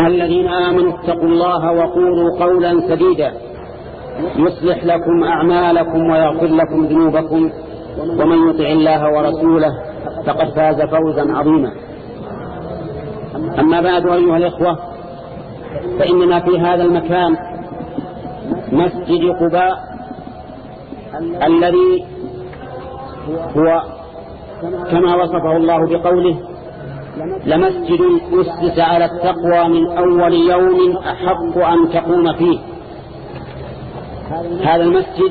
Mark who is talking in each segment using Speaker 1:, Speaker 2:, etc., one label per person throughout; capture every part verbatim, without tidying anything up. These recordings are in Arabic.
Speaker 1: أيها الذين آمنوا اتقوا الله وقولوا قولا سديدا يصلح لكم أعمالكم ويغفر لكم ذنوبكم ومن يطع الله ورسوله فقد فاز فوزا عظيما. أما بعد أيها الإخوة، فإننا في هذا المكان مسجد قباء الذي هو كما وصفه الله بقوله لمسجد أسس على التقوى من أول يوم أحق أن تقوم فيه. هذا المسجد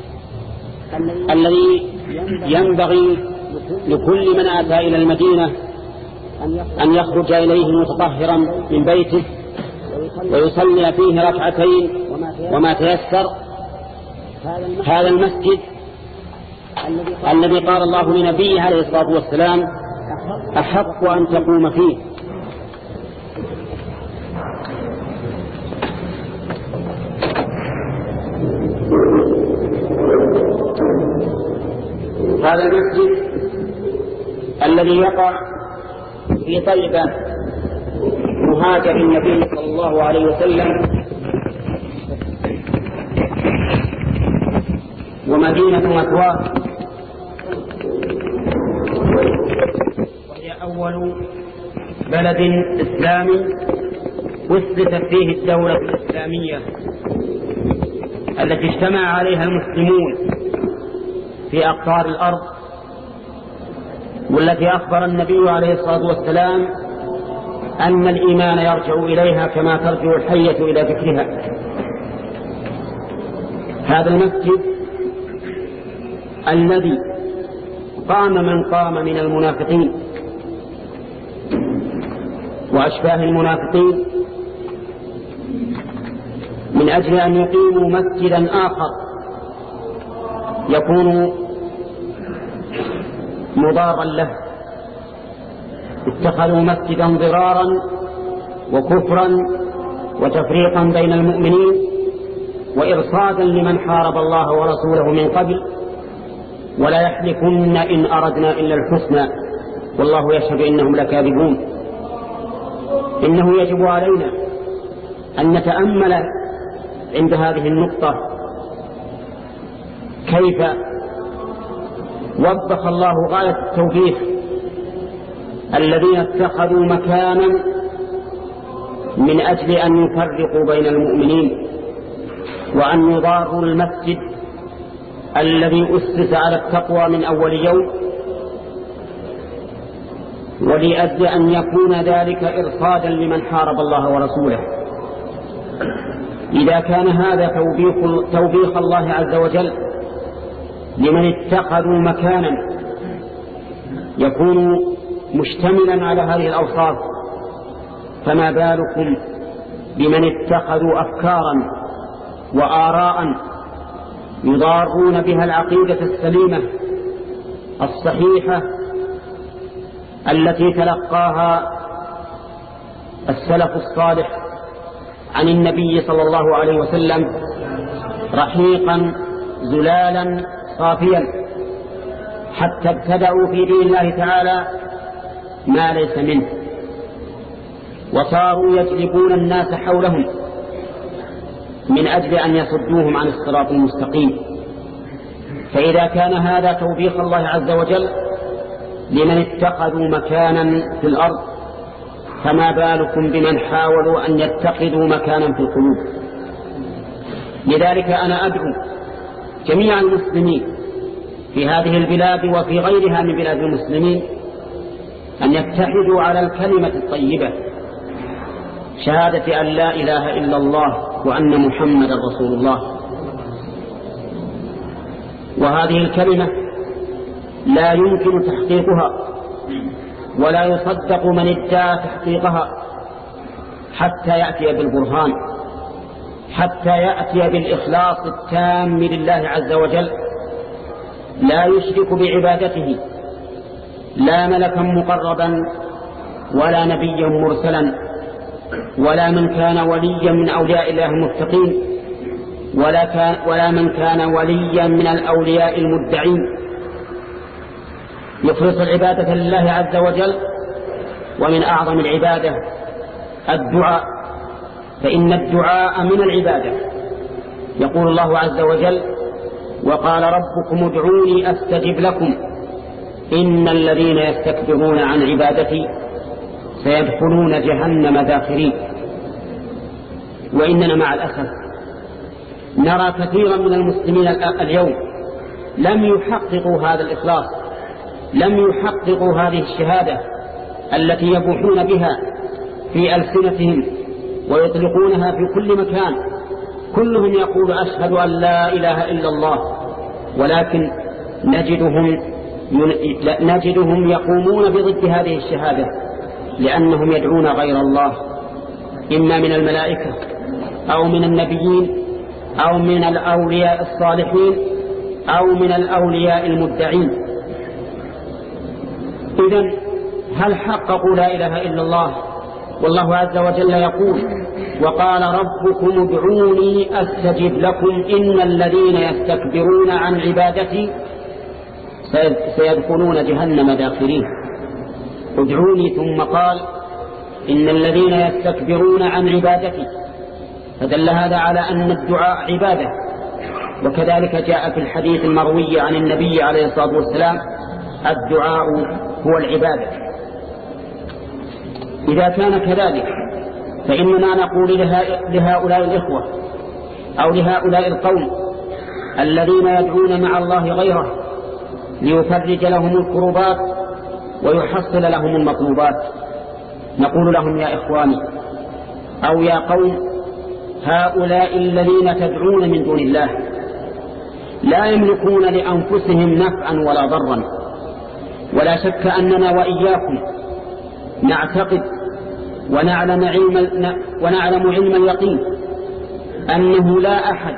Speaker 1: الذي ينبغي لكل من أتى إلى المدينة أن يخرج إليه متطهرا من بيته ويصلي فيه ركعتين وما تيسر. هذا المسجد الذي قال الله لنبيه عليه الصلاة والسلام أحق أن تقوم فيه. هذا المسجد الذي يقع في طيبة مهاجر النبي صلى الله عليه وسلم ومدينة مثواه، وهي أول بلد إسلامي أسست فيه الدولة الإسلامية التي اجتمع عليها المسلمون في أقطار الأرض، والتي أخبر النبي عليه الصلاة والسلام أن الإيمان يرجع إليها كما ترجع الحية إلى ذكرها. هذا المسجد الذي قام من قام من المنافقين وأشباه المنافقين من أجل أن يقيموا مسجدا آخر يكون مضارا له، اتخذوا مسجدا ضرارا وكفرا وتفريقا بين المؤمنين وإرصادا لمن حارب الله ورسوله من قبل، ولا يحلفن إن أردنا إلا الحسنى والله يشهد إنهم لكاذبون. إنه يجب علينا أن نتأمل عند هذه النقطة كيف وبخ الله غاية التوبيخ الذين اتخذوا مكانا من أجل أن يفرقوا بين المؤمنين وأن يضاروا المسجد الذي أسس على التقوى من أول يوم، ولأجل أن يكون ذلك إرصادا لمن حارب الله ورسوله. إذا كان هذا توبيخ, توبيخ الله عز وجل لمن اتخذوا مكانا يكون مشتملا على هذه الأوصاف، فما بالكم بمن اتخذوا أفكارا وآراء يضارون بها العقيدة السليمة الصحيحة التي تلقاها السلف الصالح عن النبي صلى الله عليه وسلم رحيقا زلالا صافيا، حتى ابتدعوا في دين الله تعالى ما ليس منه وصاروا يجلبون الناس حولهم من أجل أن يصدوهم عن الصراط المستقيم. فإذا كان هذا توبيخ الله عز وجل لمن اتخذوا مكانا في الأرض، فما بالكم بمن حاولوا أن يتخذوا مكانا في القلوب. لذلك أنا أدعو جميع المسلمين في هذه البلاد وفي غيرها من بلاد المسلمين أن يتحدوا على الكلمة الطيبة شهادة أن لا إله إلا الله وأن محمد رسول الله. وهذه الكلمة لا يمكن تحقيقها ولا يصدق من ادعى تحقيقها حتى يأتي بالبرهان، حتى يأتي بالإخلاص التام لله عز وجل، لا يشرك بعبادته لا ملكا مقربا ولا نبيا مرسلا ولا من كان وليا من أولياء الله المتقين ولا, كان ولا من كان وليا من الأولياء المدعين. يخلص العبادة لله عز وجل، ومن أعظم العبادة الدعاء فإن الدعاء من العبادة. يقول الله عز وجل: وقال ربكم ادعوني أستجب لكم إن الذين يستكبرون عن عبادتي سيدخلون جهنم داخرين. وإننا مع الأسف نرى كثيرا من المسلمين اليوم لم يحققوا هذا الإخلاص، لم يحققوا هذه الشهادة التي يبوحون بها في ألسنتهم ويطلقونها في كل مكان. كلهم يقول: أشهد أن لا إله إلا الله، ولكن نجدهم نجدهم يقومون بضد هذه الشهادة، لأنهم يدعون غير الله، إما من الملائكة أو من النبيين أو من الأولياء الصالحين أو من الأولياء المدعين. إذن هل حققوا لا إله إلا الله؟ والله عز وجل يقول: وقال ربكم ادعوني أستجب لكم إن الذين يستكبرون عن عبادتي سيدخلون جهنم داخرين. ادعوني، ثم قال: إن الذين يستكبرون عن عبادتي، فدل هذا على أن الدعاء عبادة. وكذلك جاء في الحديث المروي عن النبي عليه الصلاة والسلام: الدعاء هو العبادة. إذا كان كذلك فإننا نقول لهؤلاء الإخوة أو لهؤلاء القوم الذين يدعون مع الله غيره ليفرج لهم الكربات ويحصل لهم المطلوبات، نقول لهم: يا إخواني أو يا قوم، هؤلاء الذين تدعون من دون الله لا يملكون لأنفسهم نفعا ولا ضرا، ولا شك أننا وإياكم نعتقد ونعلم علم, ونعلم علم اليقين أنه لا أحد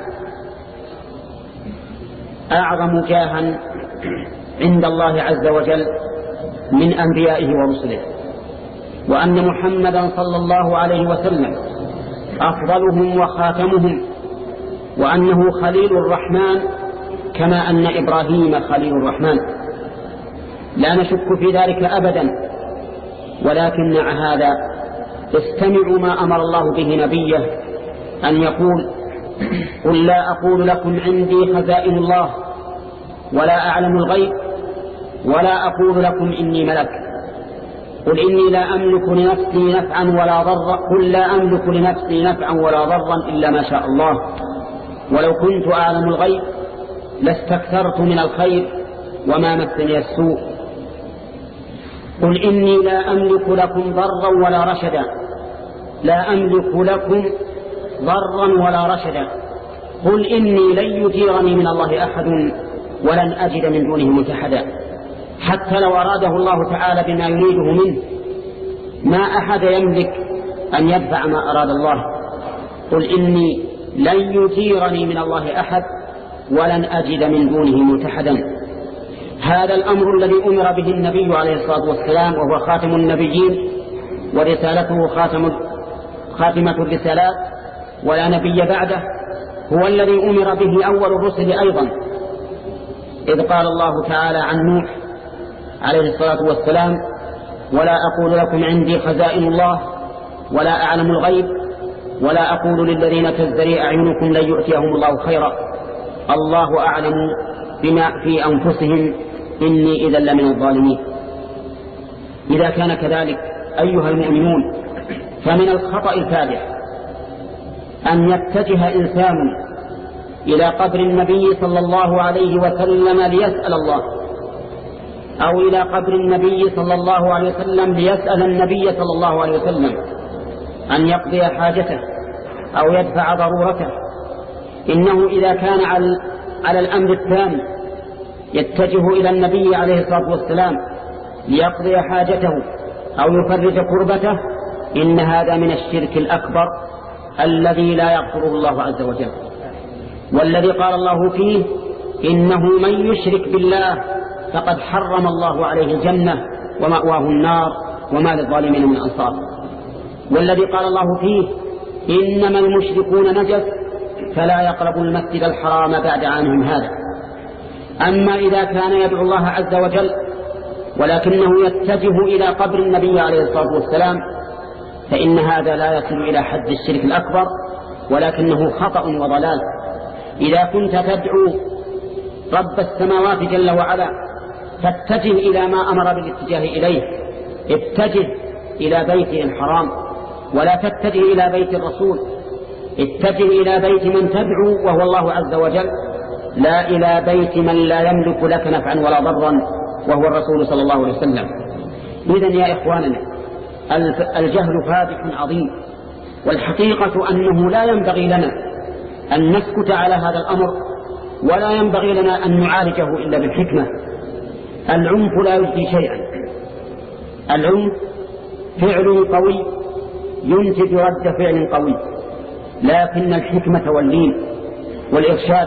Speaker 1: أعظم جاها عند الله عز وجل من أنبيائه ورسله، وأن محمدا صلى الله عليه وسلم أفضلهم وخاتمهم، وأنه خليل الرحمن كما أن إبراهيم خليل الرحمن، لا نشك في ذلك أبدا. ولكن مع هذا استمعوا ما أمر الله به نبيه أن يقول: قل لا أقول لكم عندي خزائن الله ولا أعلم الغيب ولا أقول لكم إني ملك، قل إني لا أملك لنفسي نفعا ولا ضرا قل لا أملك لنفسي نفعا ولا ضرا إلا ما شاء الله، ولو كنت أعلم الغيب لاستكثرت من الخير وما مسني السوء، قل إني لا أملك لكم ضرا ولا رشدا، لا أملك لكم ضرا ولا رشدا، قل إني لن يجيرني من الله أحد ولن أجد من دونه ملتحدا. حتى لو أراده الله تعالى بما يريده منه ما أحد يملك أن يدفع ما أراد الله. قل إني لن يجيرني من الله أحد ولن أجد من دونه ملتحدا. هذا الأمر الذي أمر به النبي عليه الصلاة والسلام، وهو خاتم النبيين ورسالته خاتم خاتمة الرسالات ولا نبي بعده، هو الذي أمر به أول الرسل أيضا، إذ قال الله تعالى عن نوح عليه الصلاة والسلام: ولا أقول لكم عندي خزائن الله ولا أعلم الغيب ولا أقول للذين تزدري أعينكم لن يؤتيهم الله خيرا الله أعلم بما في أنفسهم إني إذا لمن الظالمين. إذا كان كذلك أيها المؤمنون، فمن الخطأ الفادح أن يتجه إنسان إلى قبر النبي صلى الله عليه وسلم ليسأل الله، أو إلى قبر النبي صلى الله عليه وسلم ليسأل النبي صلى الله عليه وسلم أن يقضي حاجته أو يدفع ضرورته. إنه إذا كان على الأمر الثاني يتجه إلى النبي عليه الصلاة والسلام ليقضي حاجته أو يفرج كربته، إن هذا من الشرك الأكبر الذي لا يغفره الله عز وجل، والذي قال الله فيه: إنه من يشرك بالله فقد حرم الله عليه الجنة ومأواه النار وما للظالمين من أنصار. والذي قال الله فيه: إنما المشركون نجس فلا يقربوا المسجد الحرام بعد عامهم هذا. أما إذا كان يدعو الله عز وجل ولكنه يتجه إلى قبر النبي عليه الصلاة والسلام فإن هذا لا يصل إلى حد الشرك الأكبر، ولكنه خطأ وضلال. إذا كنت تدعو رب السماوات جل وعلا فاتجه إلى ما أمر بالاتجاه إليه، اتجه إلى بيته الحرام ولا تتجه إلى بيت الرسول، اتجه إلى بيت من تدعو وهو الله عز وجل، لا إلى بيت من لا يملك لك نفعا ولا ضرا وهو الرسول صلى الله عليه وسلم. إذن يا إخواننا الجهل فادح عظيم، والحقيقة أنه لا ينبغي لنا أن نسكت على هذا الأمر، ولا ينبغي لنا أن نعالجه إلا بالحكمة. العنف لا يجدي شيئا، العنف فعل قوي ينتج رد فعل قوي، لكن الحكمة واللين والإرشاد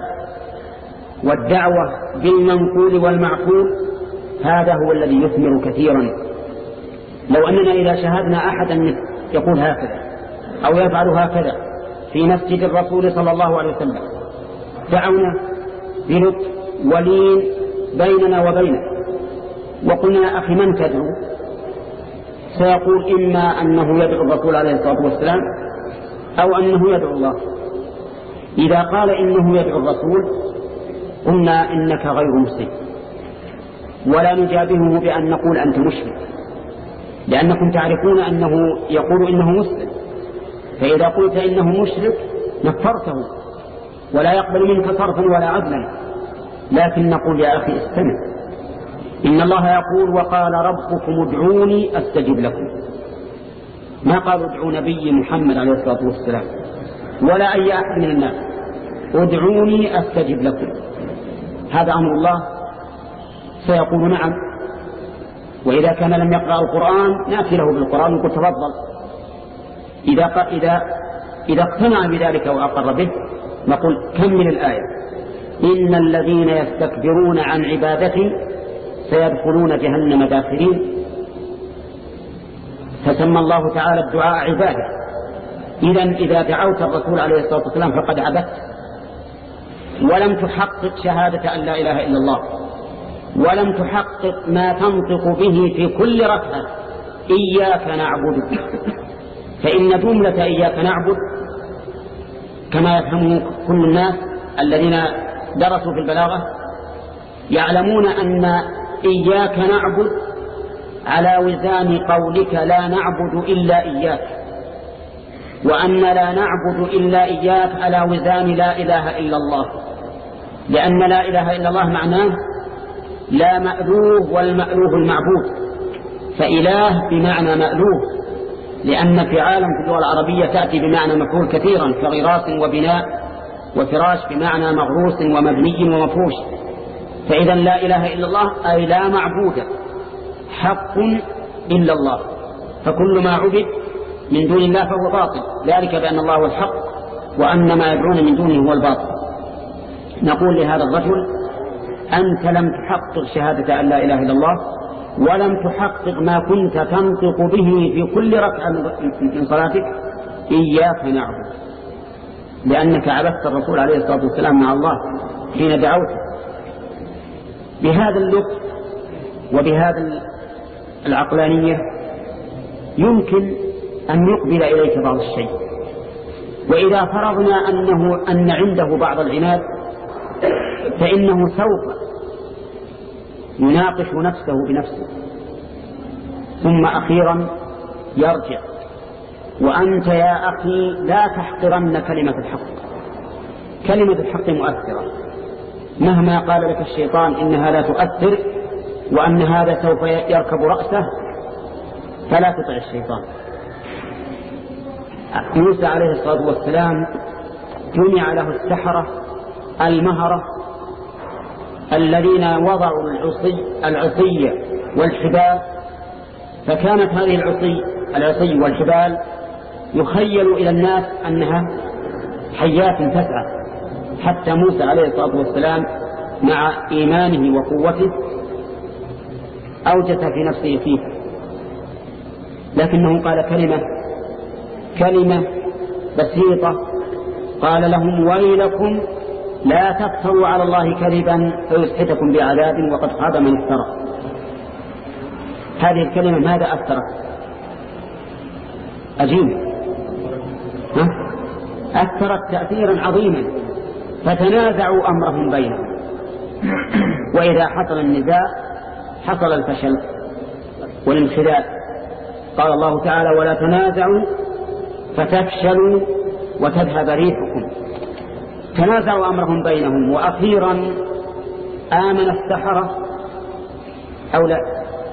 Speaker 1: والدعوة بالمنقول والمعقول هذا هو الذي يثمر كثيرا. لو أننا إذا شاهدنا أحدا يقول هكذا أو يفعل هكذا في مسجد الرسول صلى الله عليه وسلم دعونا بلطف ولين بيننا وبينه وقلنا أخي من تدعو، سيقول إما أنه يدعو الرسول عليه الصلاة والسلام أو أنه يدعو الله. إذا قال إنه يدعو الرسول قلنا إنك غير مسلم، ولا نجابهه بأن نقول أنت مشرك، لأنكم تعرفون أنه يقول إنه مسلم، فإذا قلت إنه مشرك نفرته ولا يقبل منك صرفا ولا عدلا. لكن نقول يا أخي استمع، إن الله يقول وقال ربكم ادعوني أستجب لكم، ما قالوا ادعوا نبي محمد عليه الصلاة والسلام ولا أي أحد من الناس، ادعوني أستجب لكم. هذا أمر الله، سيقول نعم. وإذا كان لم يقرأ القرآن نأتي له بالقرآن ونقول تفضل. إذا, إذا, إذا اقتنع بذلك وأقر به نقول كمل الآية، إن الذين يستكبرون عن عبادتي سيدخلون جهنم داخرين. فسمى الله تعالى الدعاء عبادة. إذن إذا دعوت الرسول عليه الصلاة والسلام فقد عبدت، ولم تحقق شهادة أن لا إله إلا الله، ولم تحقق ما تنطق به في كل ركعة إياك نعبد. فإن جملة إياك نعبد كما يفهمه كل الناس الذين درسوا في البلاغة يعلمون أن إياك نعبد على وزان قولك لا نعبد إلا إياك، وأن لا نعبد إلا إياك على وزان لا إله إلا الله، لأن لا إله إلا الله معناه لا مألوه والمألوه المعبود، فإله بمعنى مألوه، لأن في عالم في اللغة العربية تأتي بمعنى مفعول كثيرا كغراس وبناء وفراش بمعنى مغروس ومبني ومفروش. فإذا لا إله إلا الله أي لا معبود حق إلا الله، فكل ما عبد من دون الله فهو باطل، ذلك بأن الله هو الحق وأن ما يدعون من دونه هو الباطل. نقول لهذا الرجل أنت لم تحقق شهادة أن لا إله إلا الله، ولم تحقق ما كنت تنطق به في كل ركعة من صلاتك إياك نعبد، لأنك عبدت الرسول عليه الصلاة والسلام مع الله حين دعوته. بهذا اللطف وبهذا العقلانية يمكن أن يقبل إليك بعض الشيء. وإذا فرضنا أنه أن عنده بعض العناد فإنه سوف يناقش نفسه بنفسه، ثم أخيرا يرجع. وأنت يا أخي لا تحقرن كلمة الحق، كلمة الحق مؤثرة، مهما قال لك الشيطان إنها لا تؤثر وأن هذا سوف يركب رأسه فلا تطع الشيطان. موسى عليه الصلاة والسلام جمع له السحرة المهرة الذين وضعوا العصي العصي والحبال، فكانت هذه العصي العصي والحبال يخيل إلى الناس أنها حيات تسعى، حتى موسى عليه الصلاة والسلام مع إيمانه وقوته أوجس في نفسه فيه، لكنه قال كلمة كلمة بسيطة، قال لهم ويلكم لا تفتروا على الله كذبا فيسحتكم بعذاب وقد خاب من افترى. هذه الكلمة ماذا أثرت؟ أجيب ها؟ أثرت تأثيرا عظيما، فتنازعوا أمرهم بينهم. وإذا حصل النزاع حصل الفشل والانخذال. قال الله تعالى: ولا تنازعوا فتفشلوا وتذهب ريحكم. تنازعوا أمرهم بينهم، وأخيرا آمن السحرة أو لا؟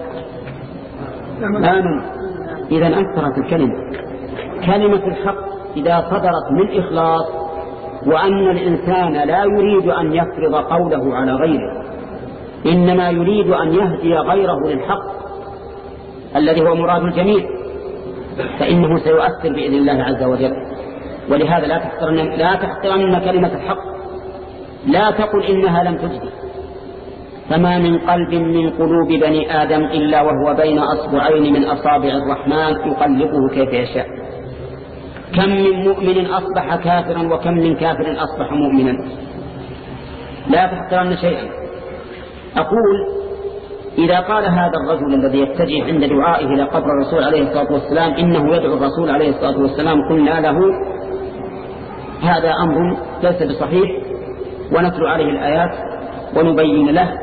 Speaker 1: آمن. إذا أثرت الكلمة، كلمة الحق إذا صدرت من إخلاص، وأن الإنسان لا يريد أن يفرض قوله على غيره، إنما يريد أن يهدي غيره للحق الذي هو مراد الجميع، فإنه سيؤثر بإذن الله عز وجل. ولهذا لا تحترن لا تحترن كلمة الحق، لا تقل إنها لم تجدي. فما من قلب من قلوب بني آدم إلا وهو بين أصبعين من أصابع الرحمن يقلبه كيف يشاء. كم من مؤمن أصبح كافرا، وكم من كافر أصبح مؤمنا. لا تحترن شيئا. أقول: إذا قال هذا الرجل الذي يتجه عند دعائه إلى قبر الرسول عليه الصلاة والسلام إنه يدعو الرسول عليه الصلاة والسلام، قلنا له: هذا أمر ليس بصحيح، ونتلو عليه الآيات ونبين له.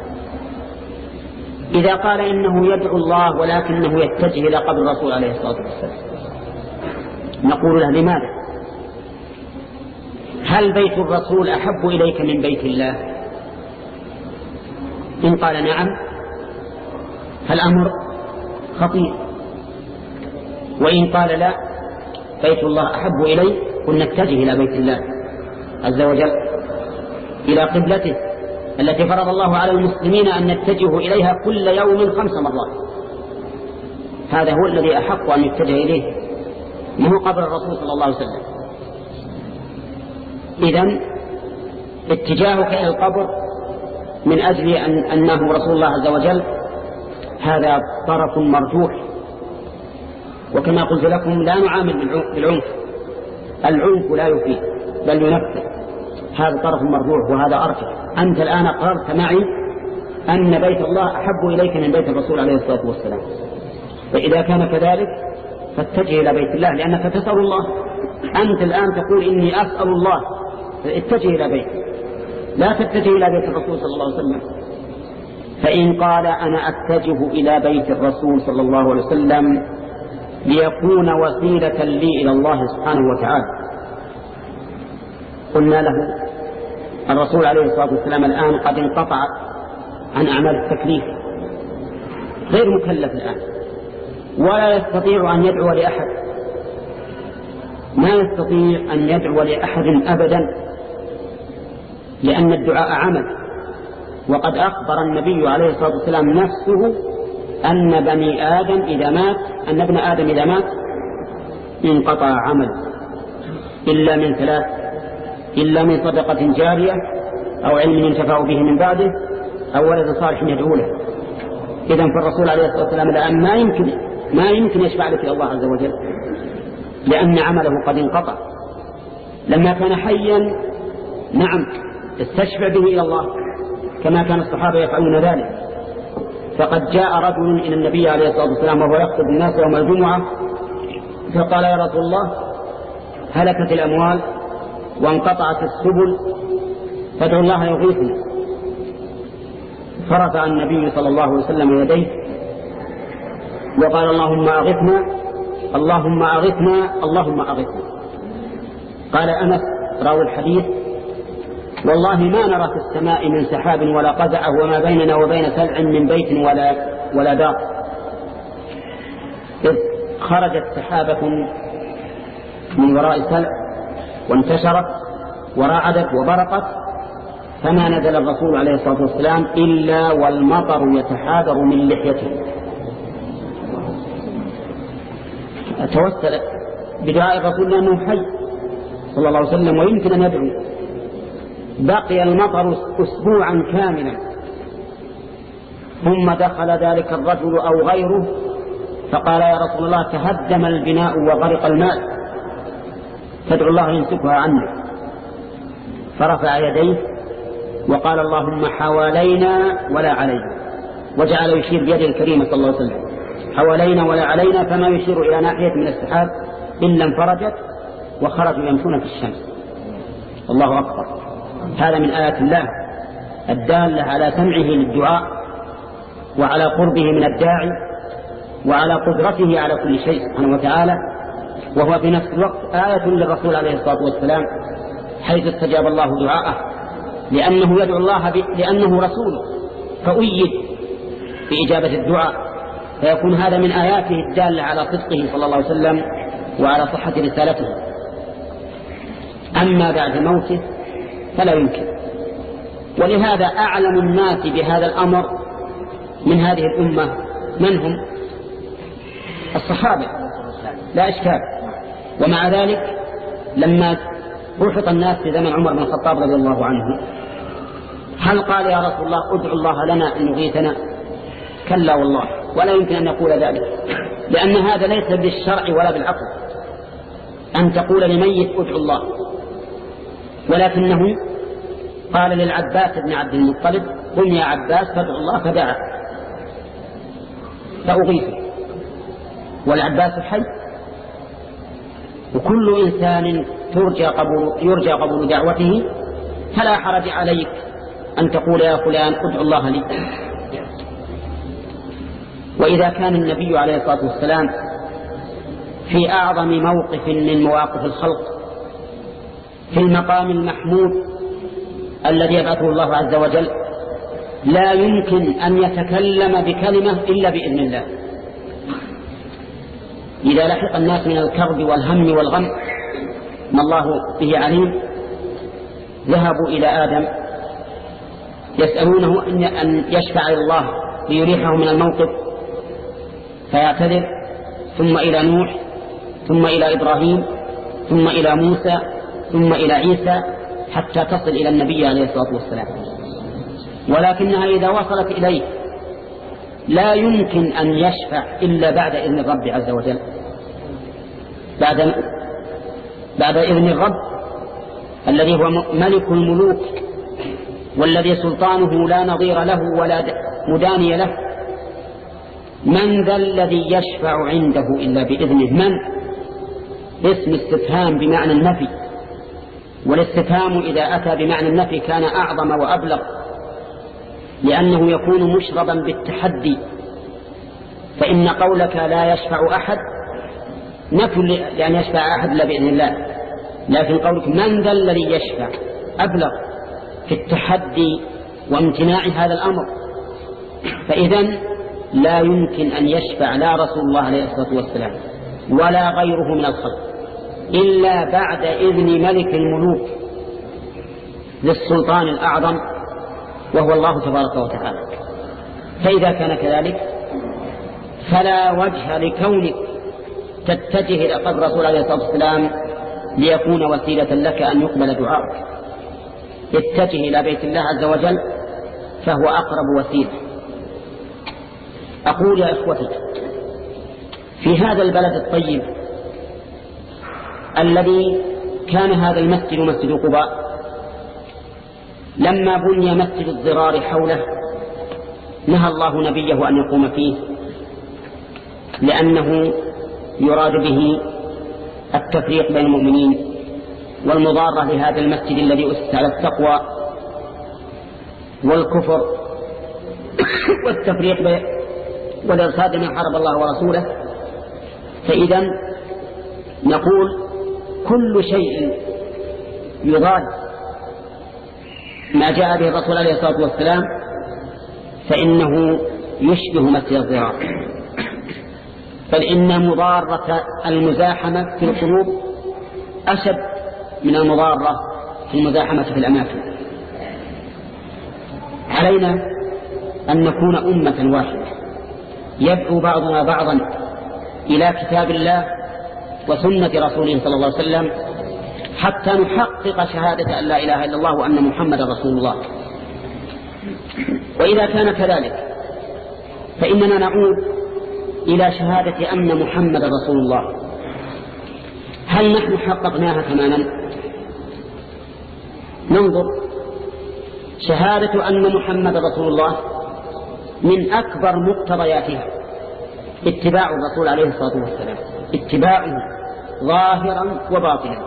Speaker 1: إذا قال إنه يدعو الله ولكنه يتجه إلى قبر الرسول عليه الصلاة والسلام، نقول له: لماذا؟ هل بيت الرسول أحب إليك من بيت الله؟ إن قال نعم فالأمر خطير، وإن قال لا، بيت الله أحب إلي، قلنا نتجه إلى بيت الله عز وجل، إلى قبلته التي فرض الله على المسلمين أن نتجهوا إليها كل يوم خمس مرات. هذا هو الذي أحق أن يتجه إليه، ما هو قبر الرسول صلى الله عليه وسلم. إذن اتجاهك إلى القبر من أجل أن أنه رسول الله عز وجل هذا طرف مرجوح. وكما قلت لكم لا نعامل بالعنف، العنف لا يفيد بل ينفذ. هذا طرف مرجوح وهذا أرجح. أنت الآن قررت معي أن بيت الله أحب إليك من بيت الرسول عليه الصلاة والسلام، فإذا كان كذلك فاتجه إلى بيت الله لأنك تسأل الله. أنت الآن تقول إني أسأل الله، فاتجه إلى بيت، لا تتجه إلى بيت الرسول صلى الله عليه وسلم. فإن قال أنا أتجه إلى بيت الرسول صلى الله عليه وسلم ليكون وسيلة لي إلى الله سبحانه وتعالى، قلنا له: الرسول عليه الصلاة والسلام الآن قد انقطع عن أعمال التكليف، غير مكلف الآن، ولا يستطيع أن يدعو لأحد، ما يستطيع أن يدعو لأحد أبدا، لأن الدعاء عمل. وقد أخبر النبي عليه الصلاة والسلام نفسه أن بني آدم إذا مات أن ابن آدم إذا مات انقطع عمل إلا من ثلاث: إلا من صدقة جارية، أو علم ينتفع به من بعده، أو ولد صالح يدعو له. إذن فالرسول عليه الصلاة والسلام الآن ما يمكن ما يمكن يشفع لك إلى الله عز وجل، لأن عمله قد انقطع. لما كان حيا نعم استشفع به إلى الله كما كان الصحابة يفعلون ذلك. فقد جاء رجل إلى النبي عليه الصلاة والسلام وهو يخطب الناس يوم الجمعة، فقال: يا رسول الله، هلكت الأموال وانقطعت السبل، فادعو الله يغيثنا. فرفع النبي صلى الله عليه وسلم يديه وقال: اللهم أغثنا، اللهم أغثنا، اللهم أغثنا. قال أنس راوي الحديث: والله ما نرى في السماء من سحاب ولا قزعة، وما بيننا وبين سلع من بيت ولا ولا دار. إذ خرجت سحابة من وراء سلع وانتشرت ورعدت وبرقت، فما نزل الرسول عليه الصلاة والسلام إلا والمطر يتحاذر من لحيته. توسل بدعاء الرسول لأنه حي صلى الله عليه وسلم ويمكن أن يدعو. بقي المطر أسبوعا كاملا، ثم دخل ذلك الرجل أو غيره فقال: يا رسول الله، تهدم البناء وغرق الماء، فادعو الله يمسكها عنا. فرفع يديه وقال: اللهم حوالينا ولا علينا، وجعل يشير بيده الكريمة صلى الله عليه وسلم. حوالينا ولا علينا، فما يشير إلى ناحية من السحاب إلا انفرجت وخرجوا يمشون في الشمس. الله أكبر. هذا من آيات الله الدالة على سمعه للدعاء وعلى قربه من الداعي وعلى قدرته على كل شيء سبحانه وتعالى، وهو في نفس الوقت آية للرسول عليه الصلاة والسلام حيث استجاب الله دعاءه، لأنه يدعو الله ب... لأنه رسول فأيد بإجابة الدعاء، فيكون هذا من آياته الدالة على صدقه صلى الله عليه وسلم وعلى صحة رسالته. أما بعد موته فلا يمكن. ولهذا أعلم الناس بهذا الأمر من هذه الأمة من هم؟ الصحابة لا إشكال. ومع ذلك لما رحط الناس في زمن عمر بن الخطاب رضي الله عنه هل قال يا رسول الله ادعو الله لنا أن يغيثنا؟ كلا والله، ولا يمكن أن يقول ذلك، لأن هذا ليس بالشرع ولا بالعقل أن تقول لميت ادعو الله، ولكنه قال للعباس بن عبد المطلب قم يا عباس فادعو الله، فدعا فأغيث والعباس حي. وكل إنسان ترجى قبول يرجى قبول دعوته، فلا حرج عليك أن تقول يا فلان ادعو الله لي. وإذا كان النبي عليه الصلاة والسلام في أعظم موقف من مواقف الخلق في المقام المحمود الذي يبعثه الله عز وجل، لا يمكن أن يتكلم بكلمة إلا بإذن الله. إذا لحق الناس من الكرب والهم والغم ما الله به عليم ذهبوا إلى آدم يسألونه أن يشفع إلى الله ليريحه من الموقف فيعتذر، ثم إلى نوح، ثم إلى إبراهيم، ثم إلى موسى، ثم إلى عيسى، حتى تصل إلى النبي عليه الصلاة والسلام. ولكنها إذا وصلت إليه لا يمكن أن يشفع إلا بعد إذن الرب عز وجل، بعد بعد إذن الرب الذي هو ملك الملوك والذي سلطانه لا نظير له ولا مداني له. من ذا الذي يشفع عنده إلا بإذنه؟ من؟ اسم استفهام بمعنى النفي، والاستفهام إذا أتى بمعنى النفي كان أعظم وأبلغ، لأنه يكون مشربا بالتحدي. فإن قولك لا يشفع أحد نفي لأن يشفع أحد إلا بإذن الله، لكن قولك من ذا الذي يشفع أبلغ في التحدي وامتناع هذا الأمر. فإذن لا يمكن أن يشفع لا رسول الله عليه الصلاة والسلام ولا غيره من الخلق إلا بعد إذن ملك الملوك للسلطان الأعظم وهو الله تبارك وتعالى. فإذا كان كذلك فلا وجه لكونك تتجه إلى قبر رسول عليه الصلاة والسلام ليكون وسيلة لك أن يقبل دعاءك. اتجه إلى بيت الله عز وجل فهو أقرب وسيلة. أقول يا إخوتي في هذا البلد الطيب الذي كان هذا المسجد مسجد قباء، لما بني مسجد الضرار حوله نهى الله نبيه أن يقوم فيه، لأنه يراد به التفريق بين المؤمنين والمضارة لهذا المسجد الذي أسس على التقوى والكفر والتفريق والإرصاد من حرب الله ورسوله. فإذا نقول كل شيء يضاد ما جاء به الرسول عليه الصلاة والسلام فإنه يشبه مسجد الضرار. بل إن مضارة المزاحمة في القلوب أشد من المضارة في المزاحمة في الأماكن. علينا أن نكون أمة واحدة يدعو بعضنا بعضا إلى كتاب الله وسنة رسوله صلى الله عليه وسلم حتى نحقق شهادة أن لا إله إلا الله وأن محمد رسول الله. وإذا كان كذلك فإننا نعود إلى شهادة أن محمد رسول الله. هل نحن حققناها تماما؟ ننظر. شهادة أن محمد رسول الله من أكبر مقتضياتها اتباع الرسول عليه الصلاة والسلام، اتباعه ظاهرا وباطنا.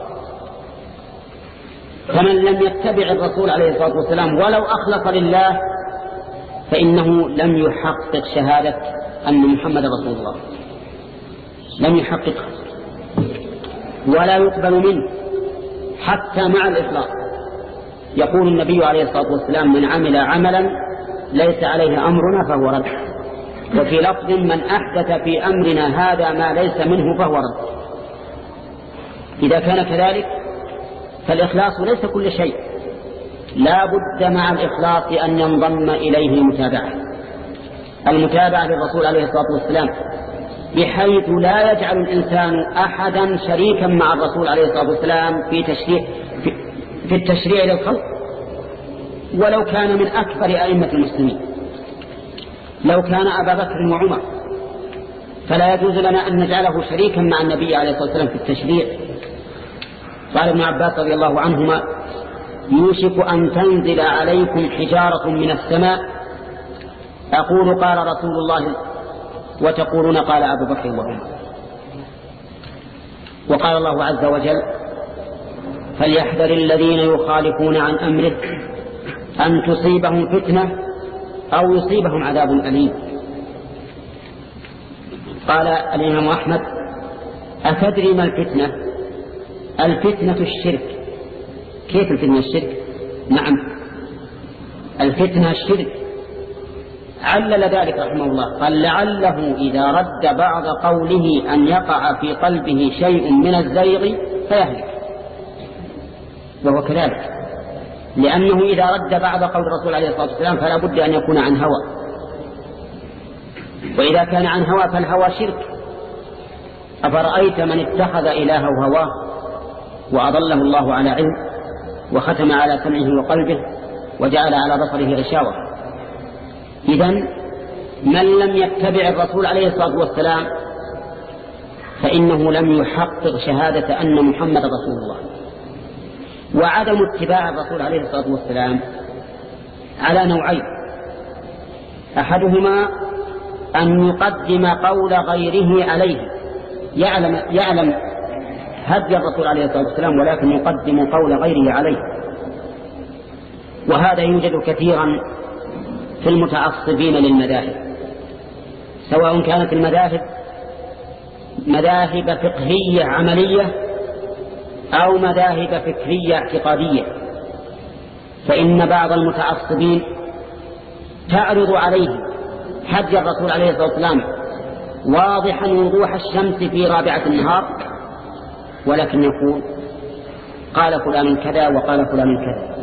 Speaker 1: فمن لم يتبع الرسول عليه الصلاة والسلام ولو أخلص لله فإنه لم يحقق شهادة أن محمد رسول الله، لم يحققها ولا يقبل منه حتى مع الإخلاص. يقول النبي عليه الصلاة والسلام: من عمل عملا ليس عليه أمرنا فهو رد. وفي لفظ: من أحدث في أمرنا هذا ما ليس منه فهو رد. إذا كان كذلك فالإخلاص ليس كل شيء، لا بد مع الإخلاص أن ينضم إليه المتابعة، المتابعة للرسول عليه الصلاة والسلام، بحيث لا يجعل الإنسان أحدا شريكا مع الرسول عليه الصلاة والسلام في تشريع في, في التشريع للخلق، ولو كان من أكبر أئمة المسلمين، لو كان أبا بكر وعمر، فلا يجوز لنا أن نجعله شريكا مع النبي عليه الصلاة والسلام في التشريع. قال ابن عباس رضي الله عنهما: يوشك أن تنزل عليكم حجارة من السماء أقول قال رسول الله وتقولون قال أبو بكر وعمر. وقال الله عز وجل: فليحذر الذين يخالفون عن أمره أن تصيبهم فتنة أو يصيبهم عذاب أليم. قال الإمام أحمد: أتدري ما الفتنة؟ الفتنة الشرك. كيف الفتنة الشرك؟ نعم، الفتنة الشرك. علل ذلك رحمه الله، قال: لعله إذا رد بعض قوله أن يقع في قلبه شيء من الزيغ فيهلك. وهو كذلك، لأنه إذا رد بعض قول الرسول عليه الصلاة والسلام فلا بد أن يكون عن هوى، وإذا كان عن هوى فالهوى شرك. أفرأيت من اتخذ إلهه هواه وأضله الله على علم وختم على سمعه وقلبه وجعل على بصره غشاوة. إذن من لم يتبع الرسول عليه الصلاة والسلام فإنه لم يحقق شهادة أن محمد رسول الله. وعدم اتباع الرسول عليه الصلاة والسلام على نوعين: أحدهما أن يقدم قول غيره عليه، يعلم, يعلم هدي الرسول عليه الصلاة والسلام ولكن يقدم قول غيره عليه. وهذا يوجد كثيرا في المتعصبين للمذاهب، سواء كانت المذاهب مذاهب فقهية عملية أو مذاهب فكرية اعتقادية. فإن بعض المتعصبين تعرض عليه هدي الرسول عليه الصلاة والسلام واضحا وضوح الشمس في رابعة النهار، ولكن يقول: قال فلان كذا وقال فلان كذا،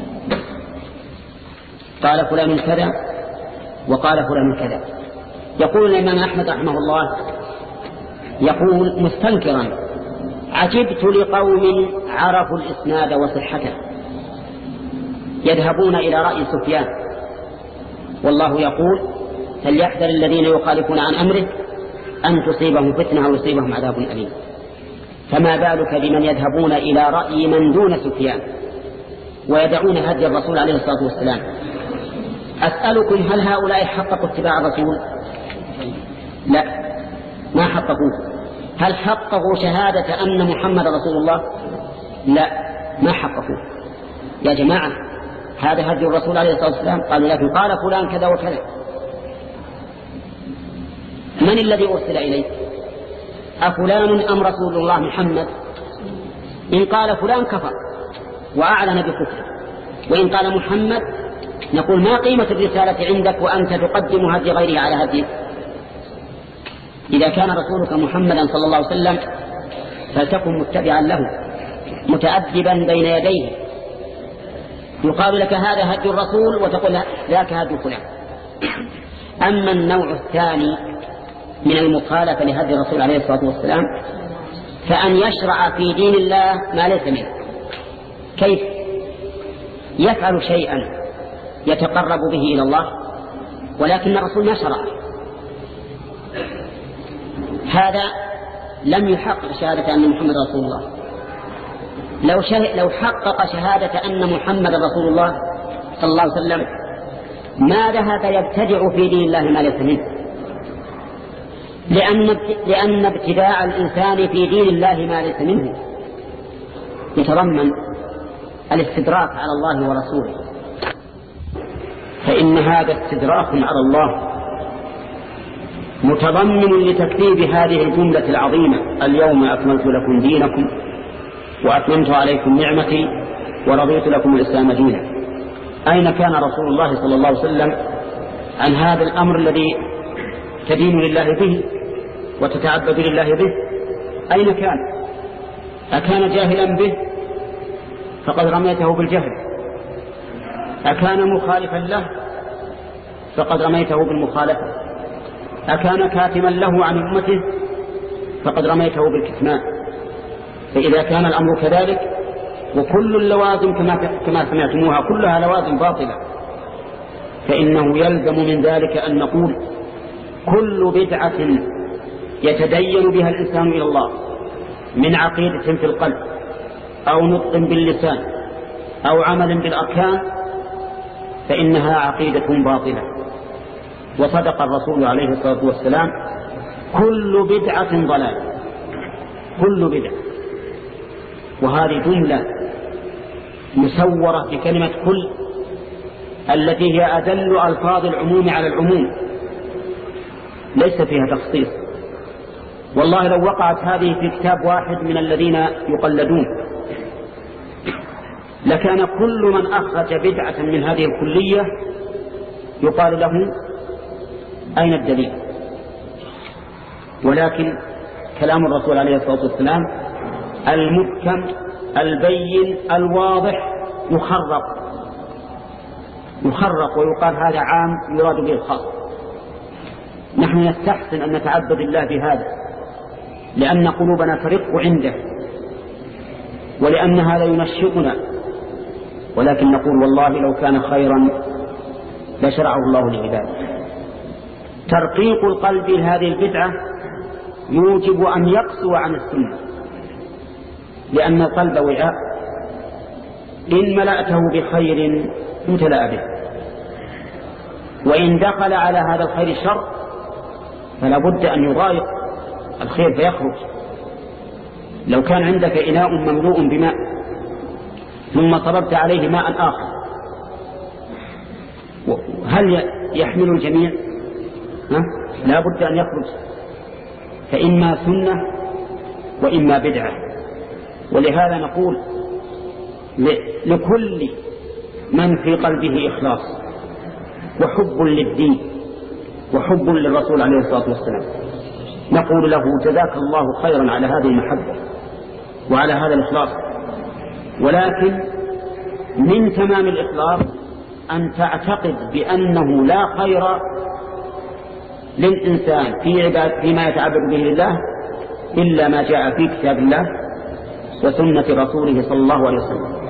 Speaker 1: قال فلان كذا وقال فلان كذا. يقول الإمام أحمد رحمه الله، يقول مستنكرا: عجبت لقوم عرفوا الإسناد وصحته يذهبون إلى رأي سفيان، والله يقول: فليحذر الذين يخالفون عن أمره أن تصيبهم فتنة أو يصيبهم عذاب أليم. فما بالك بمن يذهبون إلى رأي من دون سفيان ويدعون هدي الرسول عليه الصلاة والسلام؟ أسألكم: هل هؤلاء حققوا اتباع الرسول؟ لا، ما حققوه. هل حققوا شهادة أن محمد رسول الله؟ لا، ما حققوه. يا جماعة، هذا هدي الرسول عليه الصلاة والسلام. قالوا: لكن قال فلان كذا وكذا. من الذي أرسل إليه؟ أفلان أم رسول الله محمد؟ إن قال فلان كفر وأعلن بكفره، وإن قال محمد نقول: ما قيمة الرسالة عندك وأنت تقدم هدي غيره على هديه؟ إذا كان رسولك محمدا صلى الله عليه وسلم فلتكن متبعا له متأدبا بين يديه. يقال لك: هذا هدي الرسول، وتقول: ذاك هدي فلان. أما النوع الثاني من المخالفة لهدي الرسول عليه الصلاة والسلام فأن يشرع في دين الله ما ليس منه. كيف؟ يفعل شيئا يتقرب به إلى الله ولكن الرسول ما شرع، هذا لم يحقق شهادة أن محمد رسول الله. لو, لو حقق شهادة أن محمد رسول الله صلى الله عليه وسلم ما ذهب يبتدع في دين الله ما ليس منه. لأن لأن ابتداع الإنسان في دين الله ما ليس منه يتضمن الاستدراك على الله ورسوله، فإن هذا استدراك على الله متضمن لتكذيب هذه الجملة العظيمة: اليوم أكملت لكم دينكم وأتممت عليكم نعمتي ورضيت لكم الإسلام دينا. أين كان رسول الله صلى الله عليه وسلم عن هذا الأمر الذي تدين لله به وتتعبد لله به؟ أين كان؟ أكان جاهلا به فقد رميته بالجهل؟ أكان مخالفا له فقد رميته بالمخالفة؟ أكان كاتما له عن أمته فقد رميته بالكتمان؟ فإذا كان الأمر كذلك وكل اللوازم كما كما سمعتموها كلها لوازم باطلة، فإنه يلزم من ذلك أن نقول كل بدعة يتدين بها الإنسان إلى الله من عقيدة في القلب أو نطق باللسان أو عمل بالأركان فإنها عقيدة باطلة. وصدق الرسول عليه الصلاة والسلام: كل بدعة ضلال، كل بدعة. وهذه جملة مسورة في كلمة كل التي هي أدل ألفاظ العموم على العموم، ليس فيها تخصيص. والله لو وقعت هذه في كتاب واحد من الذين يقلدون لكان كل من أخرج بدعة من هذه الكلية يقال له: أين الدليل؟ ولكن كلام الرسول عليه الصلاة والسلام المحكم البين الواضح يخرق يخرق ويقال هذا عام يراد به الخاص. نحن نستحسن أن نتعبد الله بهذا لأن قلوبنا ترق عنده ولأن هذا ينشطنا، ولكن نقول والله لو كان خيرا لشرعه الله لعباده. ترقيق القلب لهذه البدعة يوجب أن يقسو عن السنة، لأن القلب وعاء إن ملأته بخير امتلأ به، وإن دخل على هذا الخير شر فلا بد أن يضايق الخير فيخرج. لو كان عندك إناء مملوء بماء ثم صببت عليه ماء آخر هل يحمل الجميع؟ لا بد أن يخرج، فإما سنة وإما بدعة. ولهذا نقول لكل من في قلبه إخلاص وحب للدين وحب للرسول عليه الصلاة والسلام نقول له: جزاك الله خيرا على هذه المحبة وعلى هذا الإخلاص. ولكن من تمام الإخلاص أن تعتقد بأنه لا خير للإنسان في عباد فيما يتعبد به لله إلا ما جاء في كتاب الله وسنة رسوله صلى الله عليه وسلم.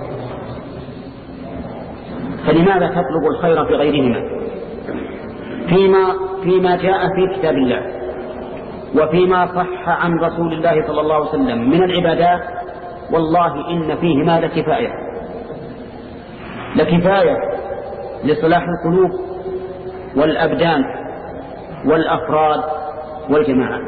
Speaker 1: فلماذا تطلب الخير في غيرهما فيما, فيما جاء في كتاب الله وفيما صح عن رسول الله صلى الله عليه وسلم من العبادات؟ والله إن فيهما لكفاية لكفاية لصلاح القلوب والأبدان والأفراد والجماعات.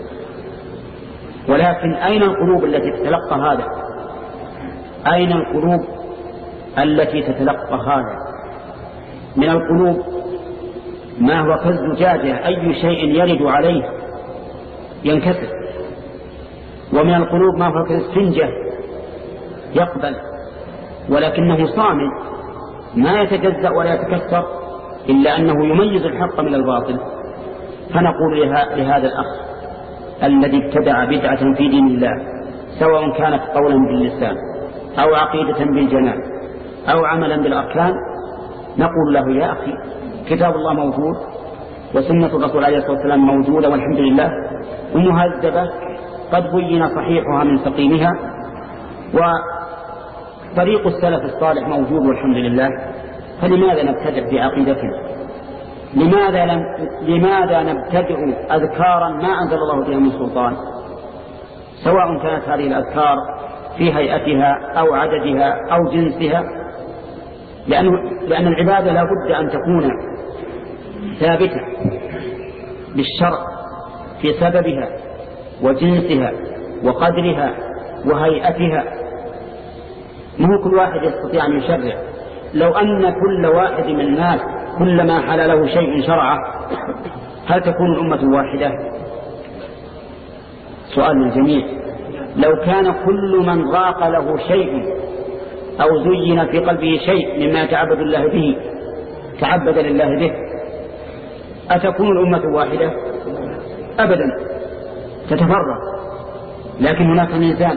Speaker 1: ولكن أين القلوب التي تتلقى هذا؟ أين القلوب التي تتلقى هذا؟ من القلوب ما هو كالزجاجة أي شيء يرد عليه ينكسر، ومن القلوب ما هو كالسفنجة يقبل ولكنه صامت ما يتجزأ ولا يتكسر إلا أنه يميز الحق من الباطل. فنقول لهذا الأخ الذي ابتدع بدعة في دين الله سواء كانت قولا باللسان أو عقيدة بالجنان أو عملا بالأركان، نقول له: يا أخي كتاب الله موجود وسنة الرسول عليه الصلاة والسلام موجودة والحمد لله ومهذبة قد بين صحيحها من سقيمها، وطريق السلف الصالح موجود والحمد لله، فلماذا نبتدع في عقيدتنا؟ لماذا, لم لماذا نبتدع أذكارا ما أنزل الله بها من سلطان، سواء كانت هذه الأذكار في هيئتها أو عددها أو جنسها؟ لأن, لأن العبادة لا بد أن تكون ثابتة بالشرع
Speaker 2: في سببها وجنسها وقدرها وهيئتها. مو كل واحد يستطيع أن يشرع. لو أن كل واحد من الناس كلما حل له شيء شرعه هل تكون الأمة واحدة؟ سؤال للجميع. لو كان كل من ضاق له شيء أو زين في قلبه شيء مما يتعبد الله به تعبد لله به أتكون الأمة واحدة؟ أبدا، تتفرق. لكن هناك ميزان.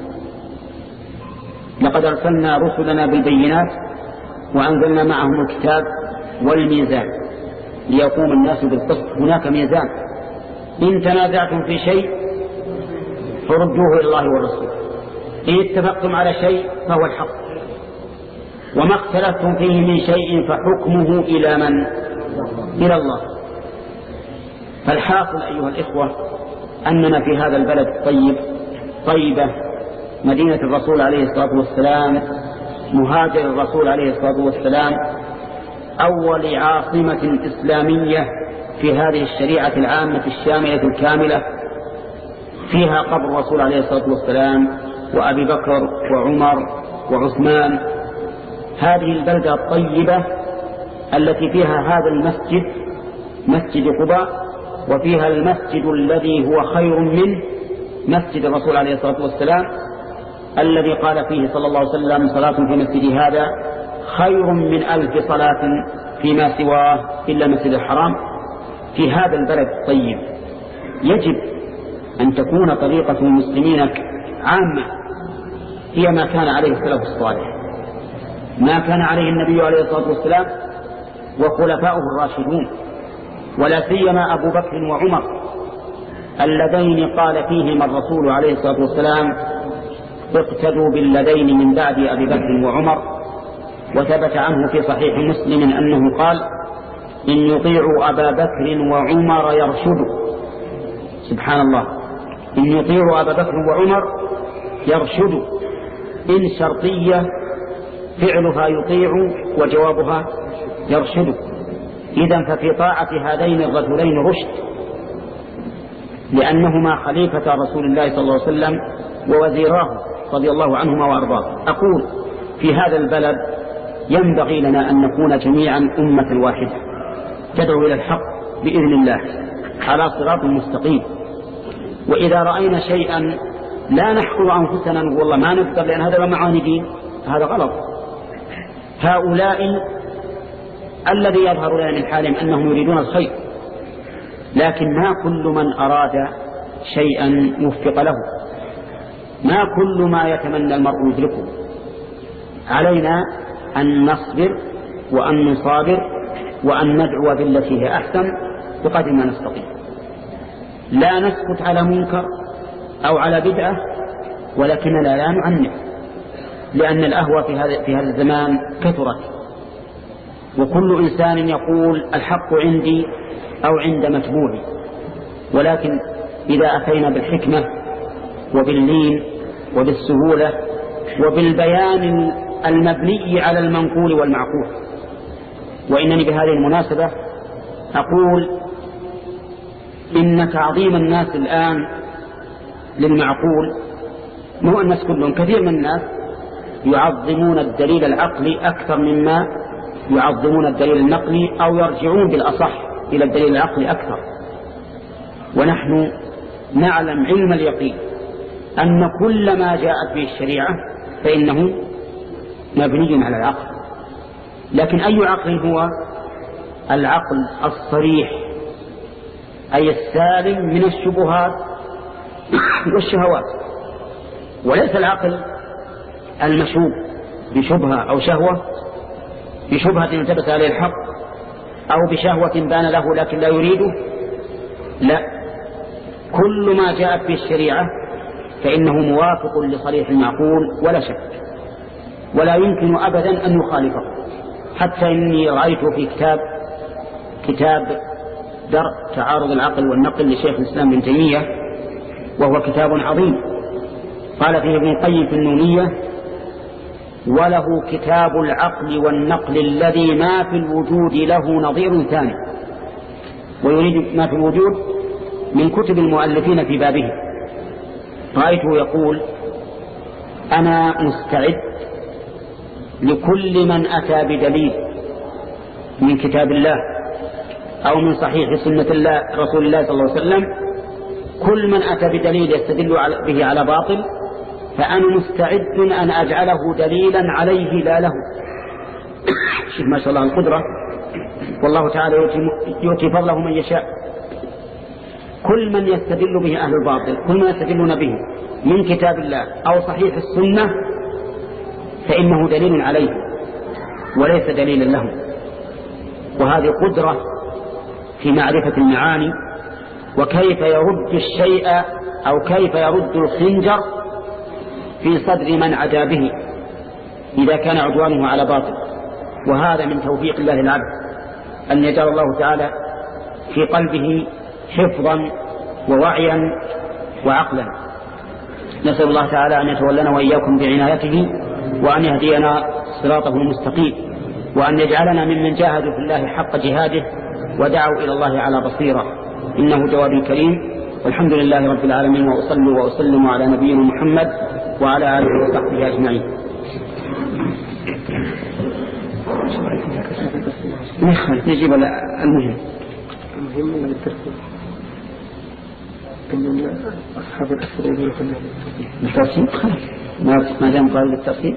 Speaker 2: لقد أرسلنا رسلنا بالبينات وأنزلنا معهم الكتاب والميزان ليقوم الناس بالقسط. هناك ميزان. إن تنازعتم في شيء فردوه إلى الله والرسول، إن اتفقتم على شيء فهو الحق، وما اختلفتم فيه من شيء فحكمه إلى من؟ إلى الله. فالحاصل أيها الإخوة أننا في هذا البلد الطيب طيبة مدينة الرسول عليه الصلاة والسلام، مهاجر الرسول عليه الصلاة والسلام، أول عاصمة إسلامية في هذه الشريعة العامة الشاملة الكاملة، فيها قبر الرسول عليه الصلاة والسلام وأبي بكر وعمر وعثمان. هذه البلدة الطيبة التي فيها هذا المسجد مسجد قباء، وفيها المسجد الذي هو خير من مسجد الرسول عليه الصلاة والسلام الذي قال فيه صلى الله عليه وسلم صلاة في مسجد هذا خير من ألف صلاة فيما سواه إلا مسجد الحرام. في هذا البلد الطيب يجب أن تكون طريقة المسلمين عامة هي ما كان عليه السلف الصالح، ما كان عليه النبي عليه الصلاة والسلام وخلفاؤه الراشدون، ولا سيما أبو بكر وعمر اللذين قال فيهما الرسول عليه الصلاة والسلام اقتدوا بالذين من بعد أبي بكر وعمر. وثبت عنه في صحيح مسلم أنه قال إن يطيعوا أبا بكر وعمر يرشدوا. سبحان الله، إن يطيعوا أبا بكر وعمر يرشدوا. إن شرطية فعلها يطيع وجوابها يرشد. إذن ففي طاعة هذين الرجلين رشد، لأنهما خليفة رسول الله صلى الله عليه وسلم ووزيراه رضي الله عنهما وأرضاه. أقول في هذا البلد ينبغي لنا أن نكون جميعا أمة واحدة تدعو إلى الحق بإذن الله على صراط مستقيم. وإذا رأينا شيئا لا نحكر أنفسنا نقول والله ما نقدر لأن هذا معاني دين، هذا غلط. هؤلاء الذي يظهر لنا من حالهم أنهم يريدون الخير، لكن ما كل من أراد شيئا وفق له، ما كل ما يتمنى المرء يدركه. علينا أن نصبر وأن نصابر وأن ندعو بالتي هي أحسن بقدر ما نستطيع. لا نسكت على منكر أو على بدعة، ولكننا لا نعنف، لأن الأهوى في هذا في هذا الزمان كثرت، وكل إنسان يقول الحق عندي أو عند متبوعي. ولكن إذا أتينا بالحكمة وباللين وبالسهولة وبالبيان المبني على المنقول والمعقول. وإنني بهذه المناسبة أقول إن تعظيم الناس الآن للمعقول، مو الناس كلهم، كثير من الناس يعظمون الدليل العقلي أكثر مما يعظمون الدليل النقلي، أو يرجعون بالأصح إلى الدليل العقلي أكثر. ونحن نعلم علم اليقين أن كل ما جاءت به الشريعة فإنه مبني على العقل. لكن أي عقل هو؟ العقل الصريح، أي السالم من الشبهات والشهوات، وليس العقل المشوب بشبهة أو شهوة، بشبهة التبس عليه الحق أو بشهوة بان له لكن لا يريده. لا، كل ما جاءت به الشريعة فإنه موافق لصريح المعقول ولا شك، ولا يمكن أبدا أن يخالفه. حتى إني رأيت في كتاب كتاب درء تعارض العقل والنقل لشيخ الإسلام ابن تيمية، وهو كتاب عظيم، قال فيه ابن القيم في النونية: وله كتاب العقل والنقل الذي ما في الوجود له نظير ثاني. ويريد ما في الوجود من كتب المؤلفين في بابه رأيته يقول: أنا مستعد لكل من أتى بدليل من كتاب الله أو من صحيح سنة الله رسول الله صلى الله عليه وسلم، كل من أتى بدليل يستدل به على باطل فأنا مستعد أن أجعله دليلا عليه لا له. شوف ما شاء الله القدرة، والله تعالى يؤتي فضله من يشاء. كل من يستدل به أهل الباطل، كل من يستدلون به من كتاب الله أو صحيح السنة فإنه دليل عليه وليس دليلا له. وهذه قدرة في معرفة المعاني، وكيف يرد الشيء أو كيف يرد الخنجر في صدر من عدا به إذا كان عدوانه على باطل. وهذا من توفيق الله العبد أن يجعل الله تعالى في قلبه حفظا ووعيا وعقلا. نسأل الله تعالى أن يتولنا وإياكم بعنايته، وأن يهدينا صراطه المستقيم، وأن يجعلنا ممن جاهدوا في الله حق جهاده ودعوا إلى الله على بصيرة، إنه جواد كريم. والحمد لله رب العالمين، وأصلي وأسلم على نبينا محمد وعلى آله وصحبه أجمعين. نجيب المهم
Speaker 3: المهم الترتيب أن أصحاب الأسر يقولون
Speaker 2: الترتيب خلاص ما دام قال للترتيب.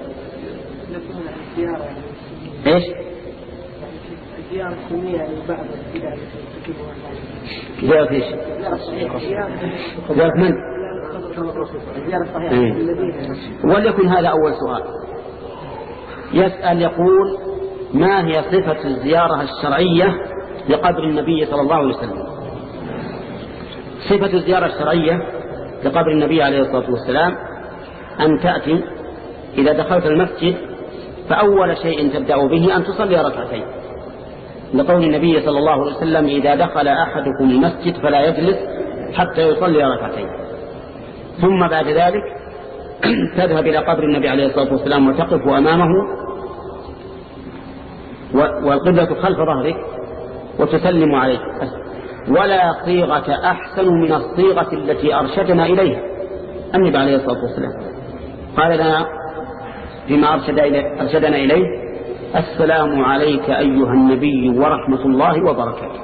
Speaker 2: إيش؟
Speaker 3: الزيارة السنية يعني بعض البدع
Speaker 2: زيارة إيش؟ زيارة من؟
Speaker 3: الزيارة الصحيحة.
Speaker 2: وليكن هذا أول سؤال. يسأل يقول: ما هي صفة الزيارة الشرعية لقبر النبي صلى الله عليه وسلم؟ صفة الزيارة الشرعية لقبر النبي عليه الصلاة والسلام أن تأتي إذا دخلت المسجد فأول شيء تبدأ به أن تصلي ركعتين، لقول النبي صلى الله عليه وسلم: إذا دخل أحدكم المسجد فلا يجلس حتى يصلي ركعتين. ثم بعد ذلك تذهب إلى قبر النبي عليه الصلاة والسلام وتقف أمامه والقبلة خلف ظهرك وتسلم عليه. ولا صيغة أحسن من الصيغة التي أرشدنا إليها النبي عليه الصلاة والسلام. قال لنا فيما أرشدنا إليه: السلام عليك أيها النبي ورحمة الله وبركاته.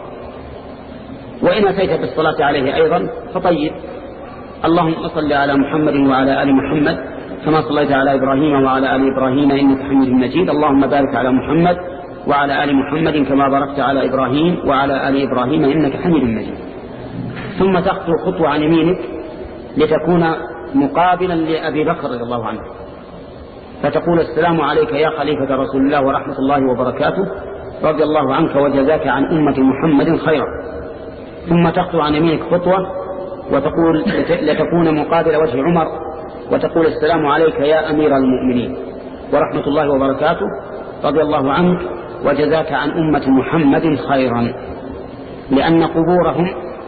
Speaker 2: وإن أتيت بالصلاة عليه أيضا فطيب: اللهم صل على محمد وعلى آل محمد كما صليت على إبراهيم وعلى آل إبراهيم إنك حميد مجيد. اللهم بارك على محمد وعلى آل محمد كما باركت على إبراهيم وعلى آل إبراهيم إنك حميد مجيد. ثم تخطو خطوة عن يمينك لتكون مقابلا لأبي بكر رضي الله عنه، فتقول: السلام عليك يا خليفة رسول الله ورحمة الله وبركاته، رضي الله عنك وجزاك عن أمة محمد خيرا. ثم تخطو عن يمينك خطوة وتقول لتكون مقابل وجه عمر وتقول: السلام عليك يا أمير المؤمنين ورحمة الله وبركاته، رضي الله عنك وجزاك عن أمة محمد خيرا. لأن قبورهم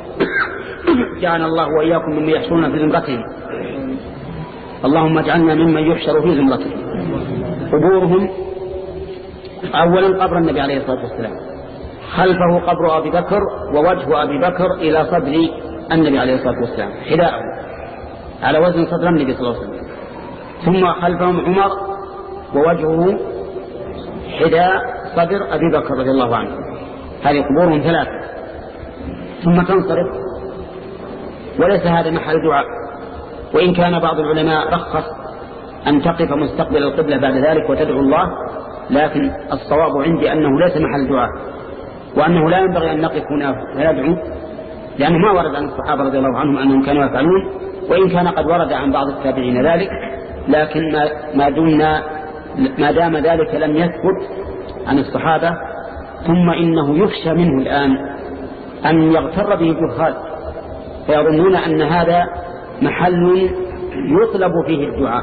Speaker 2: جعل الله وإياكم ممن يحشرون في زمرتهم، اللهم اجعلنا ممن يحشر في زمرتهم. قبورهم أولا قبر النبي عليه الصلاة والسلام، خلفه قبر أبي بكر ووجه أبي بكر إلى صدر النبي عليه الصلاة والسلام حذاءه على وزن صدر النبي صلى الله عليه وسلم. ثم خلفهم عمر ووجهه حذاء صدر أبي بكر رضي الله عنه. هذه قبورهم ثلاثة. ثم تنصرف، وليس هذا محل دعاء، وإن كان بعض العلماء رخص أن تقف مستقبل القبلة بعد ذلك وتدعو الله، لكن الصواب عندي أنه ليس محل دعاء، وأنه لا ينبغي أن نقف هنا وندعو، لأنه ما ورد عن الصحابة رضي الله عنهم أنهم كانوا يفعلون، وإن كان قد ورد عن بعض التابعين ذلك، لكن ما دمنا ما دام ذلك لم يثبت عن الصحابة. ثم إنه يخشى منه الآن أن يغتر به الجهال فيظنون أن هذا محل يطلب فيه الدعاء،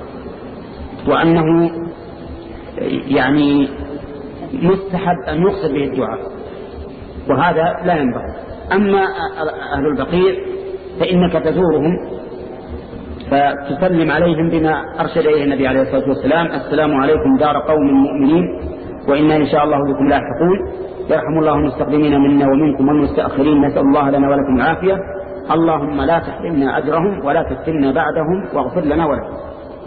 Speaker 2: وأنه يعني مستحب أن يقصد به الدعاء، وهذا لا ينبغي. أما أهل البقيع فإنك تزورهم فتسلم عليهم بما أرشد إليه النبي عليه الصلاة والسلام: السلام عليكم دار قوم مؤمنين وإنا إن شاء الله بكم لاحقون، يرحم الله المستقدمين منا ومنكم والمستأخرين، نسأل الله لنا ولكم العافية، اللهم لا تحرمنا أجرهم ولا تفتنا بعدهم واغفر لنا ولهم.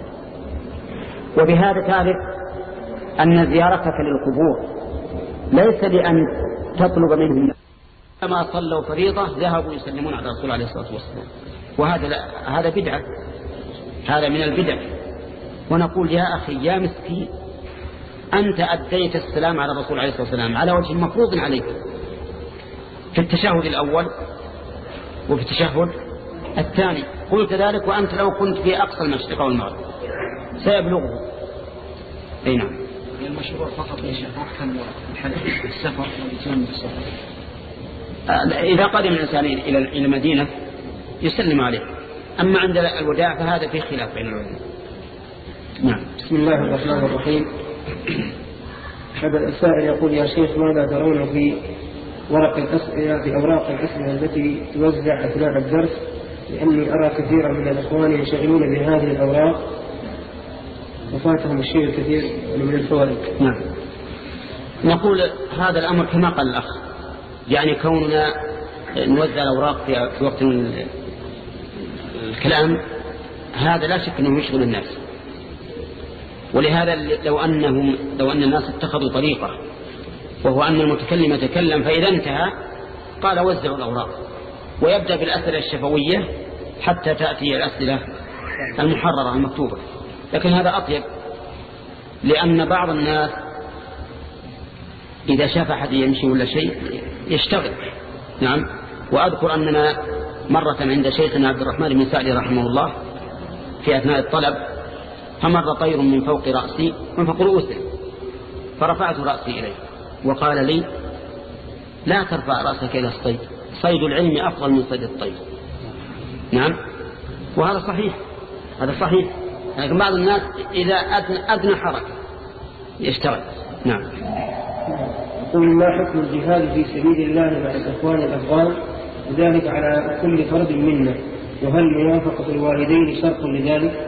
Speaker 2: وبهذا تعرف أن زيارتك للقبور ليس لأن تطلب منهم، كما صلوا فريضة ذهبوا يسلمون على رسول الله عليه الصلاة والسلام، وهذا هذا بدعة، هذا من البدع. ونقول يا أخي يا مسكين، أنت أديت السلام على الرسول عليه الصلاة والسلام على وجه مفروض عليك في التشهد الأول وفي التشهد الثاني، قلت ذلك وأنت لو كنت في أقصى المشرق والمغرب سيبلغه. أي نعم.
Speaker 3: المشروع فقط يا شيخ أحكم الحديث السفر والإتيان من السفر.
Speaker 2: إذا قدم الإنسان إلى المدينة يسلم عليه، أما عند الوداع فهذا في خلاف بين العلماء. نعم.
Speaker 3: بسم الله الرحمن الرحيم. هذا السائل يقول يا شيخ ماذا ترون في ورق الأسئلة في أوراق الأسئلة التي توزع أثناء الدرس، لأني أرى كثيرا من الإخوان ينشغلون بهذه الأوراق وفاتهم الشيء الكثير من الفوائد.
Speaker 2: نعم. نقول هذا الأمر كما قال الأخ، يعني كوننا نوزع الأوراق في وقت الكلام هذا لا شك أنه يشغل الناس، ولهذا لو أنهم لو أن الناس اتخذوا طريقة وهو أن المتكلم يتكلم فإذا انتهى قال وزعوا الأوراق ويبدأ بالأسئلة الشفوية حتى تأتي الأسئلة المحررة المكتوبة، لكن هذا أطيب، لأن بعض الناس إذا شاف أحد يمشي ولا شيء يشتغل. نعم. وأذكر أننا مرة عند شيخنا عبد الرحمن بن سعدي رحمه الله في أثناء الطلب فمر طير من فوق رأسي من فوق رؤوسه، فرفعت رأسي إليه وقال لي لا ترفع رأسك إلى الصيد، صيد العلم أفضل من صيد الطير. نعم. وهذا صحيح، هذا صحيح، لكن بعض الناس إذا أدنى, أدنى حركة يشتغل. نعم.
Speaker 3: يقول ما حكم الجهاد في سبيل الله مع الإخوان الأفغان وذلك على كل فرد منا، وهل موافقة الوالدين شرط لذلك؟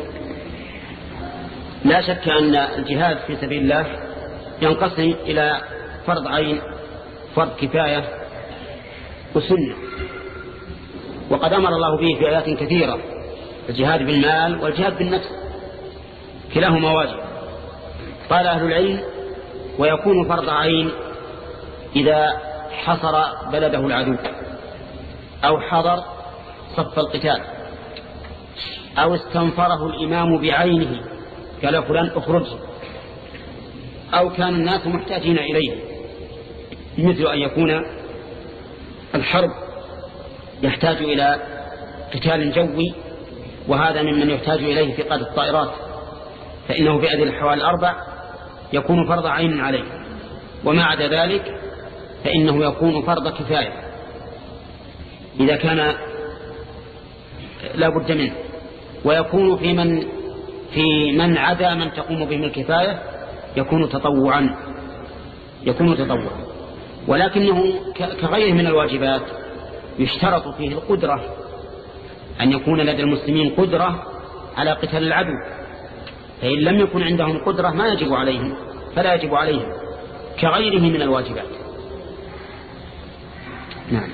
Speaker 2: لا شك أن الجهاد في سبيل الله ينقسم إلى فرض عين، فرض كفاية، وسنة، وقد أمر الله به في آيات كثيرة، الجهاد بالمال والجهاد بالنفس كلاهما واجب. قال أهل العلم ويكون فرض عين إذا حصر بلده العدو أو حضر صف القتال أو استنفره الإمام بعينه قال فلان اخرج، أو كان الناس محتاجين إليه، مثل أن يكون الحرب يحتاج إلى قتال جوي، وهذا ممن يحتاج إليه في قادة الطائرات، فإنه في هذه الحوال الأربع يكون فرض عين عليه، وما عدا ذلك فإنه يكون فرض كفاية إذا كان لا بد منه، ويكون في من في من عدا من تقوم بهم الكفاية يكون تطوعا يكون تطوعا ولكنه كغيره من الواجبات يشترط فيه القدرة، أن يكون لدى المسلمين قدرة على قتال العدو، فإن لم يكن عندهم قدرة ما يجب عليهم فلا يجب عليهم كغيره من الواجبات. نعم.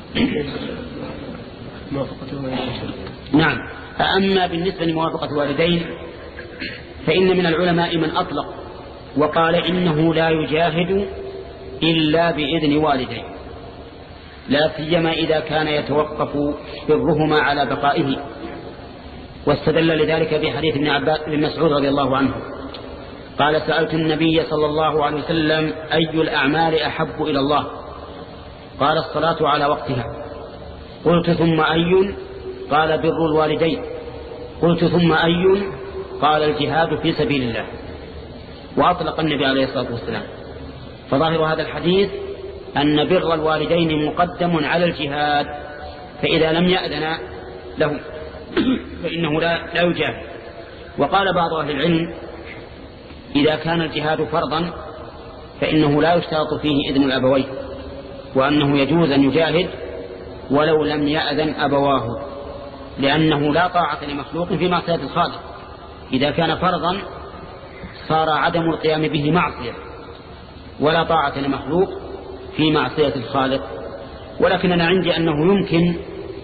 Speaker 2: نعم. أما بالنسبة لموافقة الوالدين فإن من العلماء من أطلق وقال إنه لا يجاهد إلا بإذن والديه، لا سيما إذا كان يتوقف برهما على بقائه، واستدل لذلك بحديث ابن عباس بن مسعود رضي الله عنه قال سألت النبي صلى الله عليه وسلم أي الأعمال أحب إلى الله؟ قال الصلاة على وقتها. قلت ثم أي؟ قال بر الوالدين. قلت ثم أي؟ قال الجهاد في سبيل الله. وأطلق النبي عليه الصلاة والسلام. فظاهر هذا الحديث أن بر الوالدين مقدم على الجهاد، فإذا لم يأذن له فإنه لا, لا يجاهد. وقال بعض أهل العلم إذا كان الجهاد فرضا فإنه لا يشترط فيه إذن الأبوين، وأنه يجوز أن يجاهد ولو لم يأذن أبواه، لأنه لا طاعة لمخلوق في معصية الخالق. إذا كان فرضا صار عدم القيام به معصية، ولا طاعة لمخلوق في معصية الخالق. ولكن أنا عندي أنه يمكن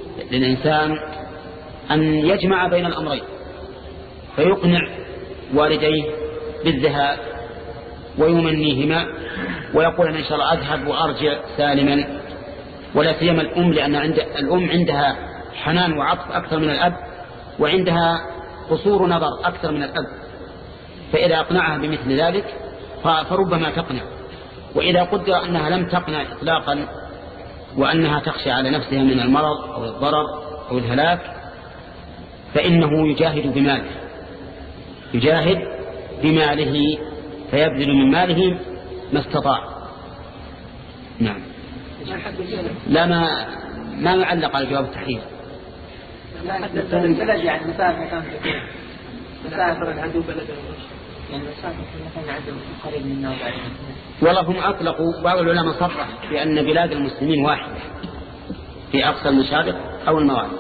Speaker 2: للإنسان أن يجمع بين الأمرين، فيقنع والديه بالذهاب ويمنيهما ويقول أن إن شاء الله أذهب وأرجع سالما، ولا سيما الأم، لأن عند الأم عندها حنان وعطف أكثر من الأب، وعندها قصور نظر أكثر من الأب، فإذا أقنعها بمثل ذلك فربما تقنع. وإذا قدر أنها لم تقنع إطلاقا وأنها تخشى على نفسها من المرض أو الضرر أو الهلاك، فإنه يجاهد بماله يجاهد بماله فيبذل من ماله ما استطاع. نعم. لا ما ما يعلق على جواب التحرير.
Speaker 4: لا حتى البلد يعني مسافة كان مسافة عنده بلد يعني مسافة مثلا عنده قريب منا وبعدين.
Speaker 2: والله هم أطلقوا، بعض العلماء صرح بأن بلاد المسلمين واحدة في أقصى المشارق أو المغارب.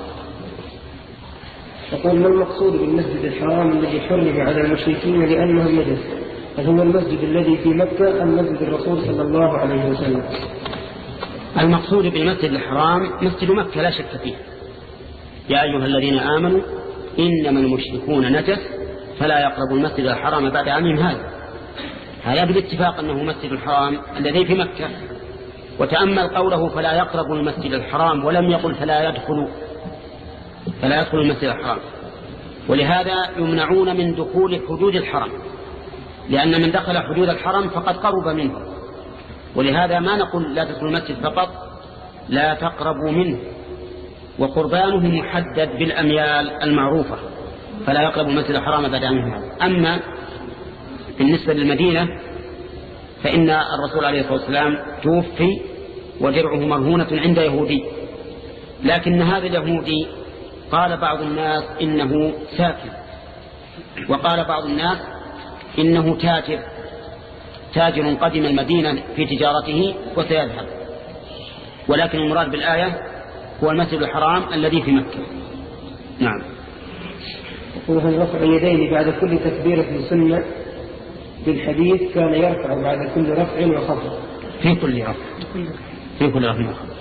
Speaker 3: يقول ما المقصود بالمسجد الحرام الذي حرم على المشركين لأنه النجس؟ هل هو المسجد الذي في مكة أم مسجد الرسول صلى الله عليه وسلم؟
Speaker 2: المقصود بالمسجد الحرام مسجد مكة لا شك فيه. يا أيها الذين آمنوا إنما المشركون نجس فلا يقربوا المسجد الحرام بعد عامهم هذا. هذا بالاتفاق أنه مسجد الحرام الذي في مكة. وتأمل قوله فلا يقربوا المسجد الحرام ولم يقل فلا يدخلوا فلا يدخلوا المسجد الحرام، ولهذا يمنعون من دخول حدود الحرم، لأن من دخل حدود الحرم فقد قرب منه. ولهذا ما نقول لا تدخلوا المسجد فقط، لا تقربوا منه، وقربانه محدد بالأميال المعروفة، فلا يقربوا المسجد الحرام بعد عامهم هذا. أما بالنسبة للمدينة فإن الرسول عليه الصلاة والسلام توفي ودرعه مرهونة عند يهودي، لكن هذا اليهودي قال بعض الناس إنه ساكن، وقال بعض الناس إنه تاجر تاجر قدم المدينة في تجارته وسيذهب، ولكن المراد بالآية هو المسجد الحرام الذي في مكة. نعم.
Speaker 3: وهل رفع اليدين بعد كل تكبيرة سنة؟ بالحديث كان يرفع بعد كل رفع وخفض.
Speaker 2: في كل رفع في كل رفع وخفض.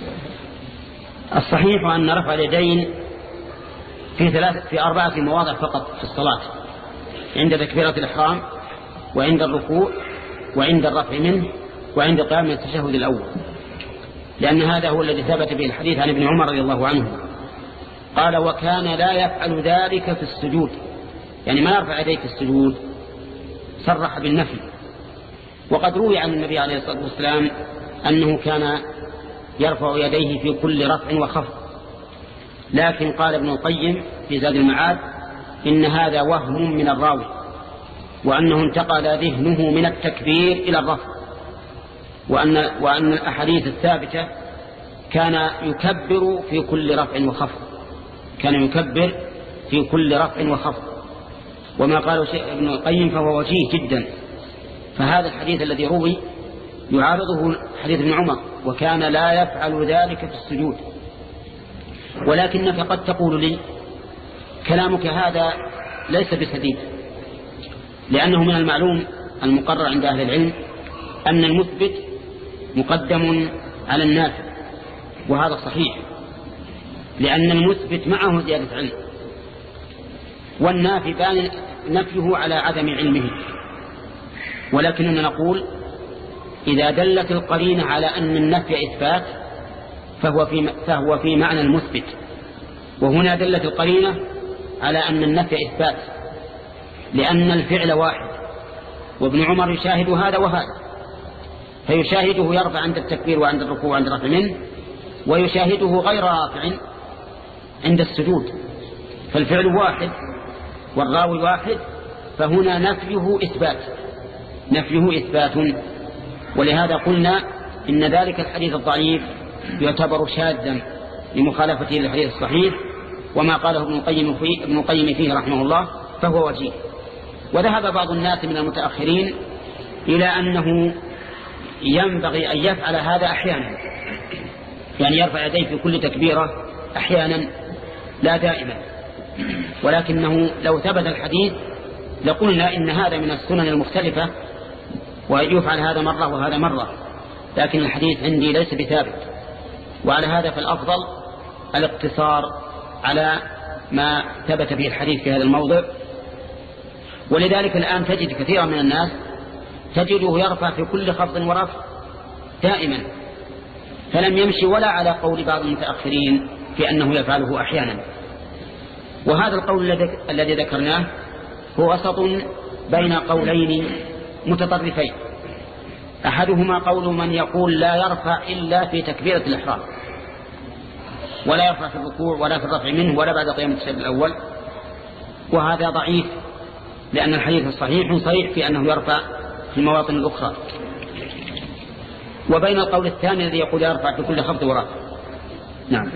Speaker 2: الصحيح أن رفع اليدين في ثلاث في أربعة مواضع فقط في الصلاة: عند تكبيرة الإحرام، وعند الركوع، وعند الرفع منه، وعند قيام التشهد الأول، لأن هذا هو الذي ثبت به الحديث عن ابن عمر رضي الله عنه قال: وكان لا يفعل ذلك في السجود، يعني ما يرفع يديه في السجود، صرح بالنفي. وقد روي عن النبي عليه الصلاة والسلام أنه كان يرفع يديه في كل رفع وخفض، لكن قال ابن القيم في زاد المعاد إن هذا وهم من الراوي، وأنه انتقل ذهنه من التكبير إلى الرفع، وأن, وأن الأحاديث الثابتة كان يكبر في كل رفع وخفض كان يكبر في كل رفع وخفض وما قاله ابن القيم فهو وجيه جدا. فهذا الحديث الذي روي يعارضه حديث ابن عمر: وكان لا يفعل ذلك في السجود. ولكنك قد تقول لي كلامك هذا ليس بسديد، لأنه من المعلوم المقرر عند أهل العلم أن المثبت مقدم على النافي، وهذا صحيح، لأن المثبت معه زيادة علم، والنافي بان نفيه على عدم علمه. ولكننا نقول إذا دلت القرينة على أن النفي إثبات فهو في, فهو في معنى المثبت، وهنا دلت القرينة على أن النفي إثبات، لأن الفعل واحد، وابن عمر يشاهد هذا وهذا، فيشاهده يرفع عند التكبير وعند الركوع وعند الرفع منه، ويشاهده غير رافع عند السجود، فالفعل واحد والراوي واحد، فهنا نفيه إثبات نفيه إثبات. ولهذا قلنا إن ذلك الحديث الضعيف يعتبر شاذا لمخالفته للحديث الصحيح، وما قاله ابن القيم فيه, ابن القيم فيه رحمه الله فهو وجيه. وذهب بعض الناس من المتأخرين إلى أنه ينبغي أن يفعل هذا أحيانا، يعني يرفع يديه في كل تكبيرة أحيانا لا دائما، ولكنه لو ثبت الحديث لقلنا إن هذا من السنن المختلفة ويفعل هذا مرة وهذا مرة، لكن الحديث عندي ليس بثابت. وعلى هذا فالأفضل الاقتصار على ما ثبت به الحديث في هذا الموضع. ولذلك الآن تجد كثيرا من الناس تجده يرفع في كل خفض ورفع دائما، فلم يمشي ولا على قول بعض المتأخرين في أنه يفعله أحيانا. وهذا القول الذي ذكرناه هو وسط بين قولين متطرفين. أحدهما قول من يقول لا يرفع إلا في تكبيرة الإحرام، ولا يرفع في الركوع ولا في الرفع منه ولا بعد قيام التشهد الأول، وهذا ضعيف لأن الحديث الصحيح صريح في أنه يرفع في المواطن الأخرى. وبين القول الثاني الذي يقول يرفع في كل خفض ورفع. نعم.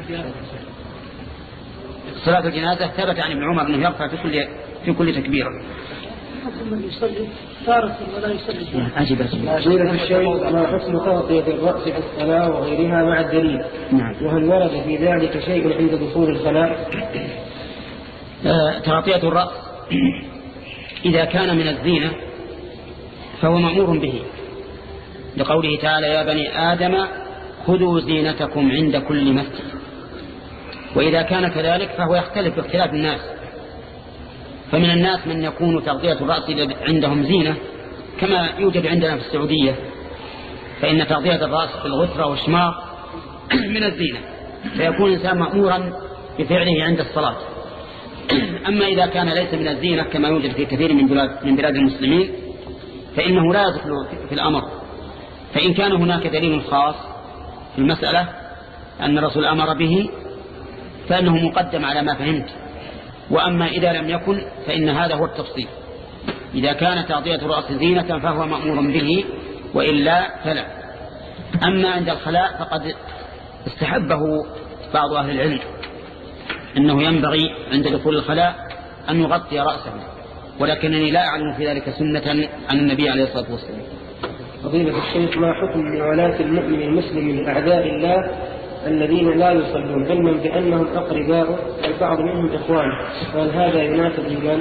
Speaker 2: صلاة الجنازة ثبت عن ابن عمر أنه يرفع في كل في كل تكبيرة.
Speaker 5: من يصلي تارة ولا يصلي.
Speaker 2: أجب
Speaker 3: غير الشيء ما حكم تغطية الرأس في الصلاة وغيرها مع الدليل.
Speaker 2: نعم.
Speaker 3: وهل ورد في ذلك شيء عند دخول الخلاء؟
Speaker 2: آه، تغطية الرأس إذا كان من الزينة فهو مأمور به، لقوله تعالى يا بني آدم خذوا زينتكم عند كل مسجد. وإذا كان كذلك فهو يختلف باختلاف الناس، فمن الناس من يكون تغطية الرأس عندهم زينة كما يوجد عندنا في السعودية، فإن تغطية الرأس في الغترة والشماغ من الزينة، فيكون الإنسان مأمورا بفعله عند الصلاة. أما إذا كان ليس من الزينة كما يوجد في كثير من بلاد, من بلاد المسلمين فإنه لا يدخل في الأمر. فإن كان هناك دليل خاص في المسألة أن الرسول أمر به فإنه مقدم على ما فهمت. وأما إذا لم يكن فإن هذا هو التفصيل. إذا كان تغطية الرأس زينة فهو مأمور به، وإلا فلا. أما عند الخلاء فقد استحبه بعض أهل العلم أنه ينبغي عند دخول الخلاء أن يغطي رأسه، ولكنني لا أعلم في ذلك سنة عن النبي عليه الصلاة والسلام.
Speaker 3: فضيلة الشيخ، ما حكم معاملة المؤمن المسلم من أعداء الله الذين لا يصلون علما بأنهم أقرباء البعض منهم إخوان، هل هذا يناسب الإيمان؟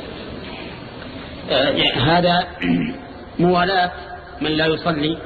Speaker 2: آه هذا موالاة من لا يصلي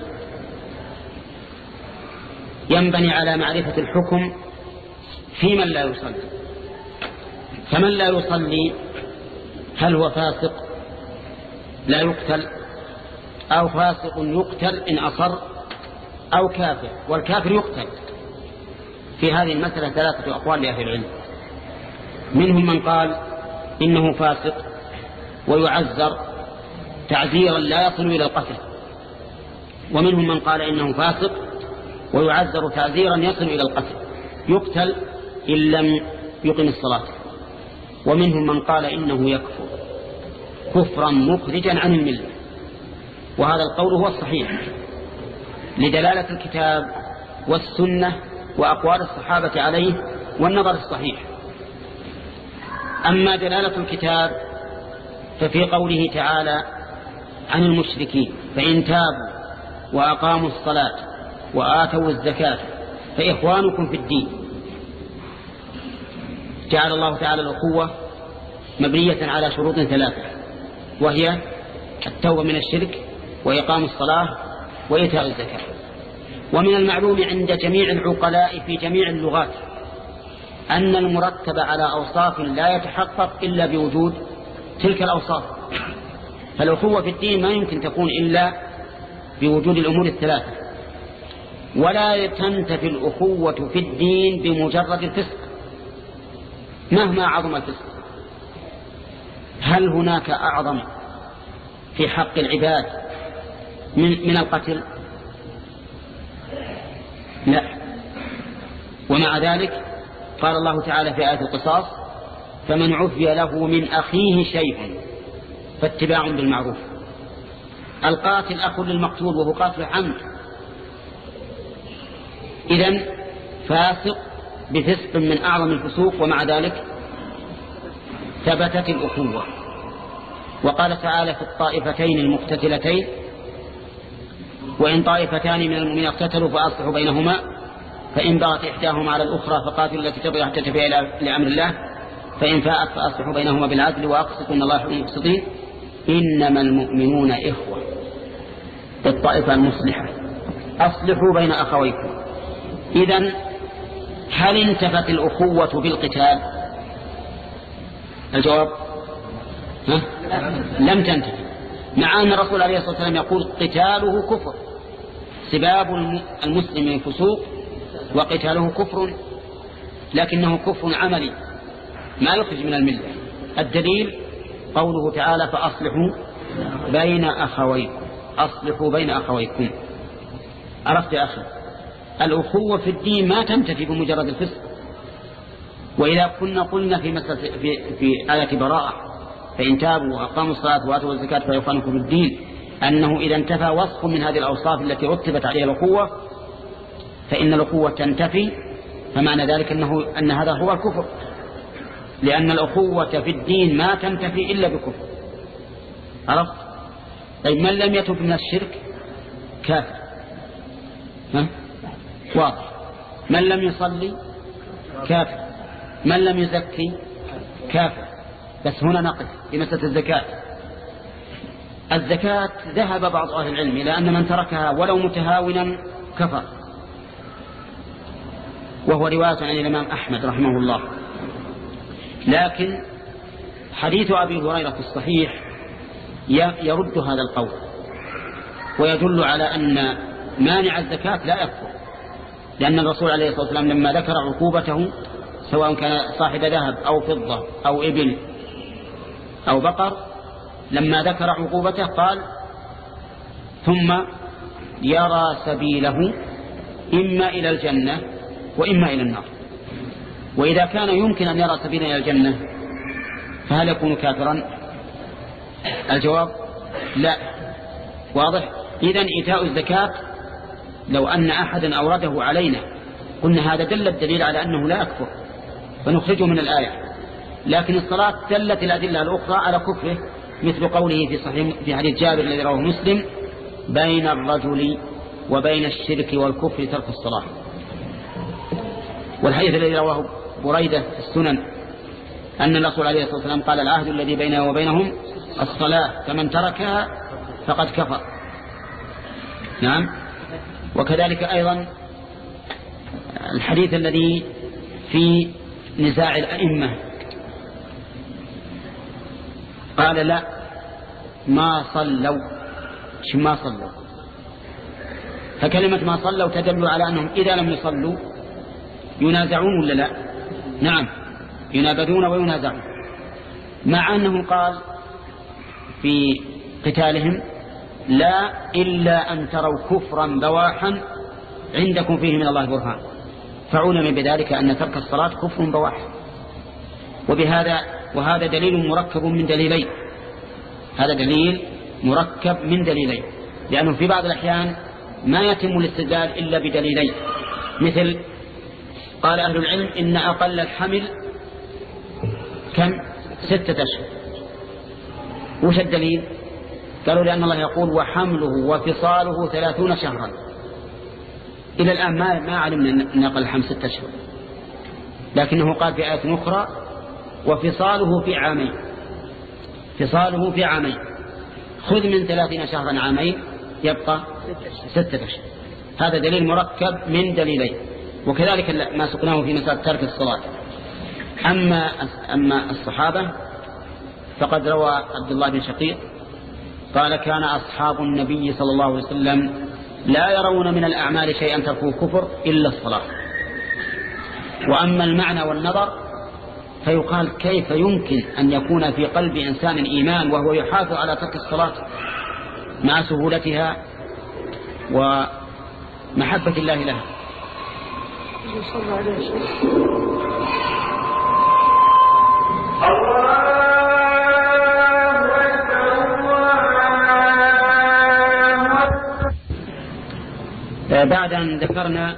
Speaker 2: ينبني على معرفة الحكم في من لا يصلي. فمن لا يصلي هل هو فاسق لا يقتل، أو فاسق يقتل إن أصر، أو كافر والكافر يقتل؟ في هذه المسألة ثلاثة أقوال لأهل العلم. منهم من قال إنه فاسق ويعذر تعذيرا لا يصل إلى القتل، ومنهم من قال إنه فاسق ويعذر تعذيرا يصل إلى القتل يقتل إن لم يقم الصلاة، ومنهم من قال إنه يكفر كفرا مخرجا عن الملة. وهذا القول هو الصحيح لدلالة الكتاب والسنة وأقوال الصحابة عليه والنظر الصحيح. أما دلالة الكتاب ففي قوله تعالى عن المشركين فإن تابوا وأقاموا الصلاة وآتوا الزكاة فإخوانكم في الدين. جعل الله تعالى الأخوة مبنية على شروط ثلاثة، وهي التوبة من الشرك وإقام الصلاة وإيتاء الزكاة. ومن المعلوم عند جميع العقلاء في جميع اللغات أن المرتب على أوصاف لا يتحقق إلا بوجود تلك الأوصاف. فالأخوة في الدين ما يمكن تكون إلا بوجود الأمور الثلاثة. ولا تنتفي الأخوة في الدين بمجرد الفسق مهما عظم الفسق. هل هناك أعظم في حق العباد من, من القتل؟ لا. ومع ذلك قال الله تعالى في آية القصاص فمن عفي له من أخيه شيء فاتباع بالمعروف. القاتل أخو للمقتول وهو قاتل عمد، إذن فاسق بفسق من أعظم الفسوق، ومع ذلك ثبتت الأخوة. وقال تعالى في الطائفتين المقتتلتين وإن طائفتان من المؤمنين اقتتلوا فأصلحوا بينهما فإن بغت إحداهما على الأخرى فقاتلوا التي تبغي حتى تفيء إلى أمر الله فإن فاءت فأصلحوا بينهما بالعدل وأقسطوا إن الله يحب المقسطين إنما المؤمنون إخوة. الطائفة المصلحة أصلحوا بين أخويكم. إذن هل انتفت الأخوة بالقتال؟ الجواب ها؟ لم تنتفي، مع أن الرسول عليه الصلاة والسلام يقول قتاله كفر، سباب المسلم فسوق وقتاله كفر، لكنه كفر عملي ما يخرج من الملة. الدليل قوله تعالى فأصلحوا بين أخويكم، أصلحوا بين أخويكم. عرفت يا أخي؟ الأخوة في الدين ما تنتفي بمجرد الفسق. وإذا كنا قلنا في, في, في آية براءة فإن تابوا وأقاموا الصلاة وآتوا الزكاة فيخوانكم بالدين، أنه إذا انتفى وصف من هذه الأوصاف التي رتبت عليها الأخوة فإن الأخوة تنتفي، فمعنى ذلك أنه أن هذا هو الكفر، لأن الأخوة في الدين ما تنتفي إلا بكفر. عرفت؟ طيب من لم يتب من الشرك كافر، ها؟ واضح. من لم يصلي كافر، من لم يزكي كافر. بس هنا نقف في مسألة الزكاة. الزكاة ذهب بعض أهل العلم إلى أن من تركها ولو متهاونا كفر، وهو رواية عن الإمام أحمد رحمه الله. لكن حديث أبي هريرة في الصحيح يرد هذا القول ويدل على أن مانع الزكاة لا يكفر، لأن الرسول عليه الصلاة والسلام لما ذكر عقوبته سواء كان صاحب ذهب أو فضة أو إبل أو بقر، لما ذكر عقوبته قال ثم يرى سبيله إما إلى الجنة وإما إلى النار. وإذا كان يمكن أن يرى سبيلا إلى الجنة فهل يكون كافرا؟ الجواب لا. واضح؟ إذن إيتاء الزكاة لو أن أحدا أورده علينا قلنا هذا دل الدليل على أنه لا يكفر فنخرجه من الآية، لكن الصلاة دلت الأدلة الأخرى على كفره، مثل قوله في صحيح في حديث جابر الذي رواه مسلم بين الرجل وبين الشرك والكفر ترك الصلاة. والحديث الذي رواه بريدة في السنن أن الرسول عليه الصلاة والسلام قال العهد الذي بيننا وبينهم الصلاة فمن تركها فقد كفر. نعم. وكذلك أيضا الحديث الذي في نزاع الأئمة قال لا ما صلوا، شو ما صلوا؟ فكلمة ما صلوا تدل على أنهم إذا لم يصلوا ينازعون ولا لا؟ نعم ينابذون وينازعون، مع أنه قال في قتالهم لا إلا أن تروا كفرا بواحا عندكم فيه من الله برهان، فعلم بذلك أن ترك الصلاة كفر بواح. وبهذا وهذا دليل مركب من دليلين، هذا دليل مركب من دليلين، لأنه في بعض الأحيان ما يتم الاستدلال إلا بدليلين. مثل قال أهل العلم إن أقل الحمل كم؟ ستة أشهر. وش الدليل؟ قالوا لأن الله يقول وحمله وفصاله ثلاثون شهرا. إلى الآن ما ما علمنا أن أقل الحمل ستة أشهر، لكنه قال في آية أخرى وفصاله في عامين، فصاله في عامين، خذ من ثلاثين شهرا عامين يبقى ستة أشهر. هذا دليل مركب من دليلين. وكذلك ما سقناه في مسألة ترك الصلاة. أما أما الصحابة فقد روى عبد الله بن شقيق قال كان أصحاب النبي صلى الله عليه وسلم لا يرون من الأعمال شيئا تركوه كفر إلا الصلاة. وأما المعنى والنظر فيقال كيف يمكن أن يكون في قلب إنسان إيمان وهو يحافظ على ترك الصلاة مع سهولتها ومحبة الله لها. بعد أن ذكرنا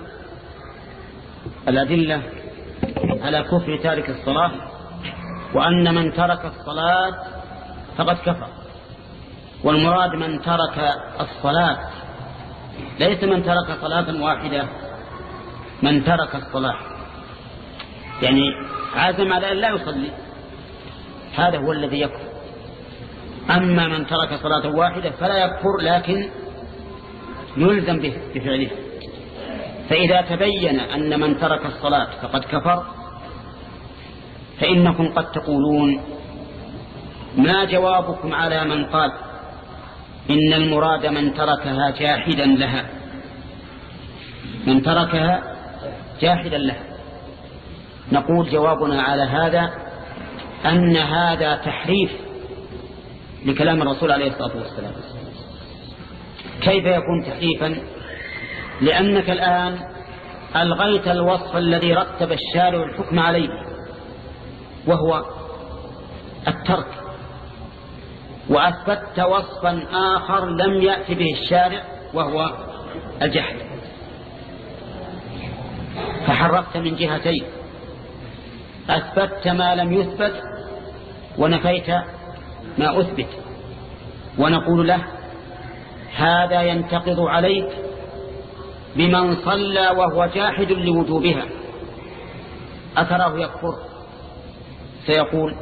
Speaker 2: الأدلة على كفر تارك الصلاة وأن من ترك الصلاة فقد كفر، والمراد من ترك الصلاة ليس من ترك صلاة واحدة، من ترك الصلاة يعني عازم على أن لا يصلي، هذا هو الذي يكفر. أما من ترك صلاة واحدة فلا يكفر، لكن يلزم بفعله. فإذا تبين أن من ترك الصلاة فقد كفر فإنكم قد تقولون ما جوابكم على من قال إن المراد من تركها جاحدا لها من تركها جاحدا لها. نقول جوابنا على هذا أن هذا تحريف لكلام الرسول عليه الصلاة والسلام. كيف يكون تحريفا؟ لأنك الآن ألغيت الوصف الذي رتب الشارع الحكم عليه وهو الترك، وأثبت وصفا آخر لم يأتي به الشارع وهو الجحد، فحرفت من جهتين، أثبت ما لم يثبت ونفيت ما أثبت. ونقول له هذا ينتقض عليك بمن صلى وهو جاحد لوجوبها، أتراه يكفر؟ سيقول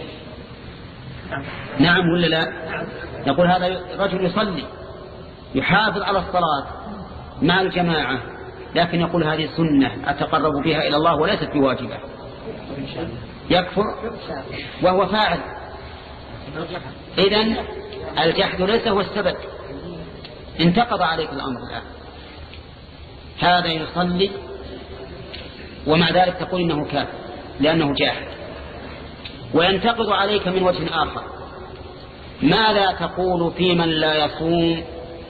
Speaker 2: نعم ولا لا؟ نقول هذا رجل يصلي يحافظ على الصلاة مع الجماعة، لكن يقول هذه سنة أتقرب بها إلى الله وليست بواجبة، يكفر وهو فاعل. إذن الجحد ليس هو السبب، انتقض عليك الأمر الآن. هذا يصلي ومع ذلك تقول إنه كافر لأنه جاحد. وينتقض عليك من وجه آخر، ماذا تقول في من لا يصوم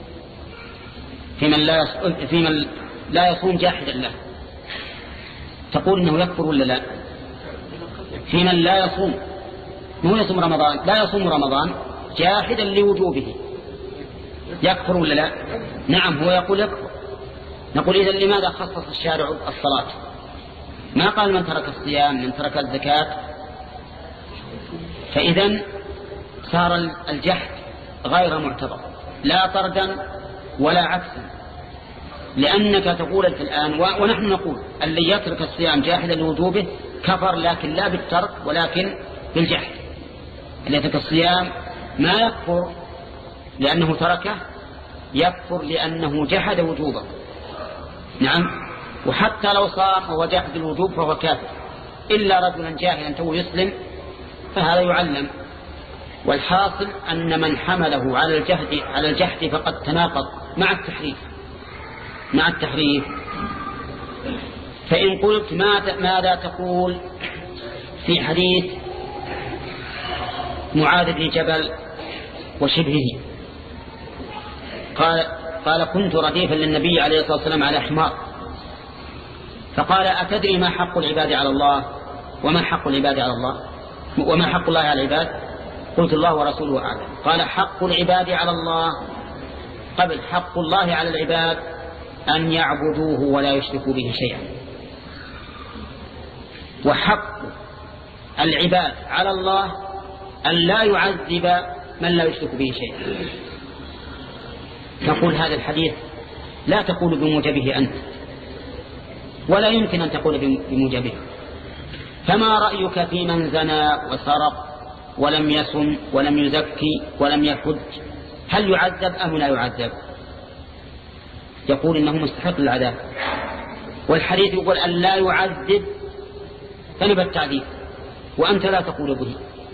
Speaker 2: في من لا يصوم, في من لا يصوم جاحدا له؟ تقول إنه يكفر ولا لا؟ في من لا يصوم هو يصوم رمضان لا يصوم رمضان جاحدا لوجوبه، يكفر ولا لا؟ نعم هو يقول يكفر. نقول إذن لماذا خصص الشارع الصلاة؟ ما قال من ترك الصيام من ترك الزكاة؟ فإذن صار الجحد غير معتبر لا طردا ولا عكسا، لأنك تقول الآن ونحن نقول اللي يترك الصيام جاحدا لوجوبه كفر، لكن لا بالترك ولكن بالجحد. اللي يترك الصيام ما يكفر لأنه تركه، يكفر لأنه جحد وجوبه. نعم، وحتى لو صام وهو جاحد الوجوب فهو كافر، إلا رجلا جاهلا تو يسلم فهذا يعلم. والحاصل أن من حمله على الجهد على الجحد فقد تناقض مع التحريف مع التحريف. فإن قلت ماذا تقول في حديث معاذ بن جبل وشبهه؟ قال قال كنت رديفا للنبي عليه الصلاة والسلام على حمار، فقال أتدري ما حق العباد على الله وما حق العباد على الله وما حق الله على العباد؟ قلت الله ورسوله أعلم. قال حق العباد على الله قبل حق الله على العباد أن يعبدوه ولا يشركوا به شيئا، وحق العباد على الله أن لا يعذب من لا يشرك به شيئا. نقول هذا الحديث لا تقول بموجبه أنت ولا يمكن أن تقول بموجبه. فما رأيك في من زنى وسرق ولم يصم ولم يزكي ولم يحج، هل يعذب أم لا يعذب؟ يقول إنه مستحق للعذاب، والحديث يقول أن لا يعذب فنبى التعذيب وأنت لا تقول به.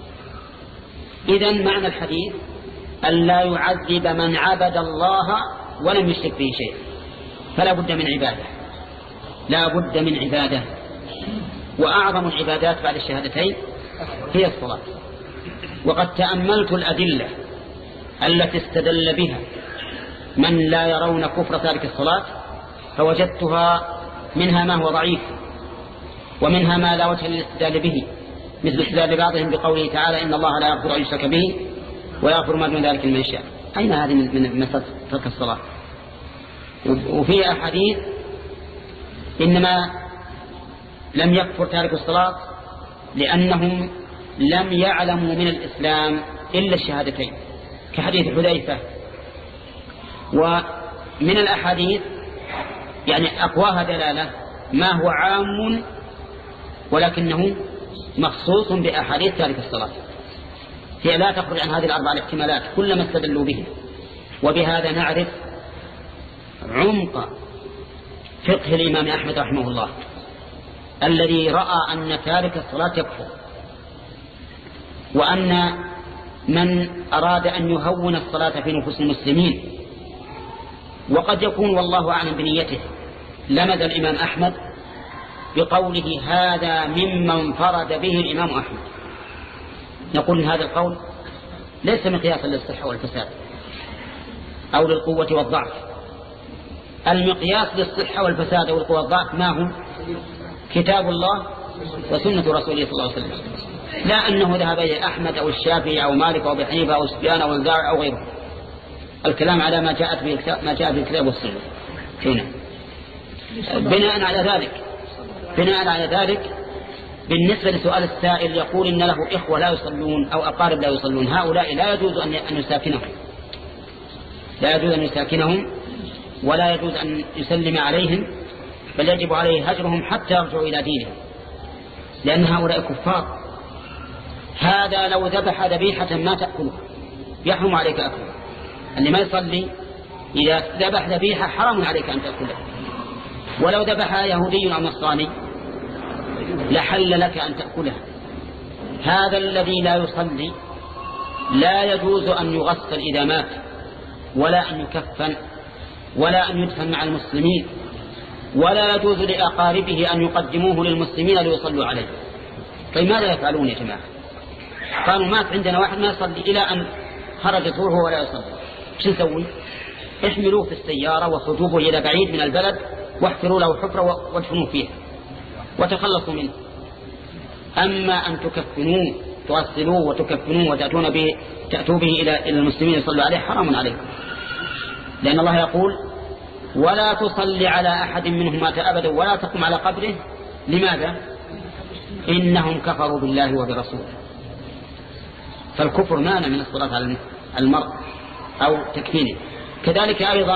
Speaker 2: إذن معنى الحديث أن لا يعذب من عبد الله ولم يشرك به شيء، فلا بد من عبادة لا بد من عبادة. وأعظم العبادات بعد الشهادتين هي الصلاة. وقد تأملت الأدلة التي استدل بها من لا يرون كفر تارك الصلاة، فوجدتها منها ما هو ضعيف ومنها ما لا وجه للاستدلال به، مثل استدلال بعضهم بقوله تعالى إن الله لا يغفر أن يشرك به ويغفر ما دون ذلك لمن يشاء. أين هذه من مسألة ترك الصلاة؟ وفي أحاديث إنما لم يكفر تارك الصلاة لأنهم لم يعلموا من الإسلام إلا الشهادتين، كحديث حذيفة. ومن الأحاديث يعني أقواها دلالة ما هو عام ولكنه مخصوص بأحاديث تارك الصلاة، هي لا تخرج عن هذه الأربع الاحتمالات كلما استدلوا به. وبهذا نعرف عمق فقه الإمام أحمد رحمه الله الذي رأى أن تارك الصلاة يكفر، وأن من أراد أن يهون الصلاة في نفوس المسلمين، وقد يكون والله أعلم بنيته، لمد الإمام أحمد بقوله هذا مما انفرد به الإمام أحمد. نقول إن هذا القول ليس مقياسا للصحة والفساد أو للقوة والضعف. المقياس للصحة والفساد أو القوة والضعف ما هو؟ كتاب الله وسنة رسوله صلى الله عليه وسلم، لا أنه ذهب إلى أحمد أو الشافعي أو مالك أو أبي حنيفة أو سفيان أو الزارع أو غيره. الكلام على ما جاءت به ما جاء في الكتاب والسنة. هنا بناء على ذلك بناء على ذلك بالنسبة لسؤال السائل يقول إن له إخوة لا يصلون أو أقارب لا يصلون، هؤلاء لا يجوز أن يساكنهم لا يجوز أن يساكنهم ولا يجوز أن يسلم عليهم، بل يجب عليه هجرهم حتى يرجعوا إلى دينهم، لأن هؤلاء كفار. هذا لو ذبح ذبيحة ما تأكلها يحرم عليك أكلها. اللي ما يصلي إذا ذبح ذبيحة حرام عليك أن تأكلها، ولو ذبح يهودي أو نصراني لحل لك أن تأكلها. هذا الذي لا يصلي لا يجوز أن يغسل إذا مات، ولا أن يكفن، ولا أن يدفن مع المسلمين، ولا يجوز لأقاربه أن يقدموه للمسلمين ليصلوا عليه. طيب ماذا يفعلون يا جماعة؟ قالوا مات عندنا واحد ما يصلي إلى أن خرج طوره ولا يصلي، شو نسوي؟ احملوه في السيارة وخذوه إلى بعيد من البلد واحفروا له حفرة وادفنوه فيها وتخلصوا منه. أما أن تكفنوه تغسلوه وتكفنوه وتأتون به تأتوا به إلى المسلمين يصلوا عليه حرام عليكم، لأن الله يقول ولا تصلي على أحد منهم مات أبدا ولا تقم على قبره. لماذا؟ إنهم كفروا بالله وبرسوله. فالكفر مانع من الصلاة على المرء أو تكفينه. كذلك أيضا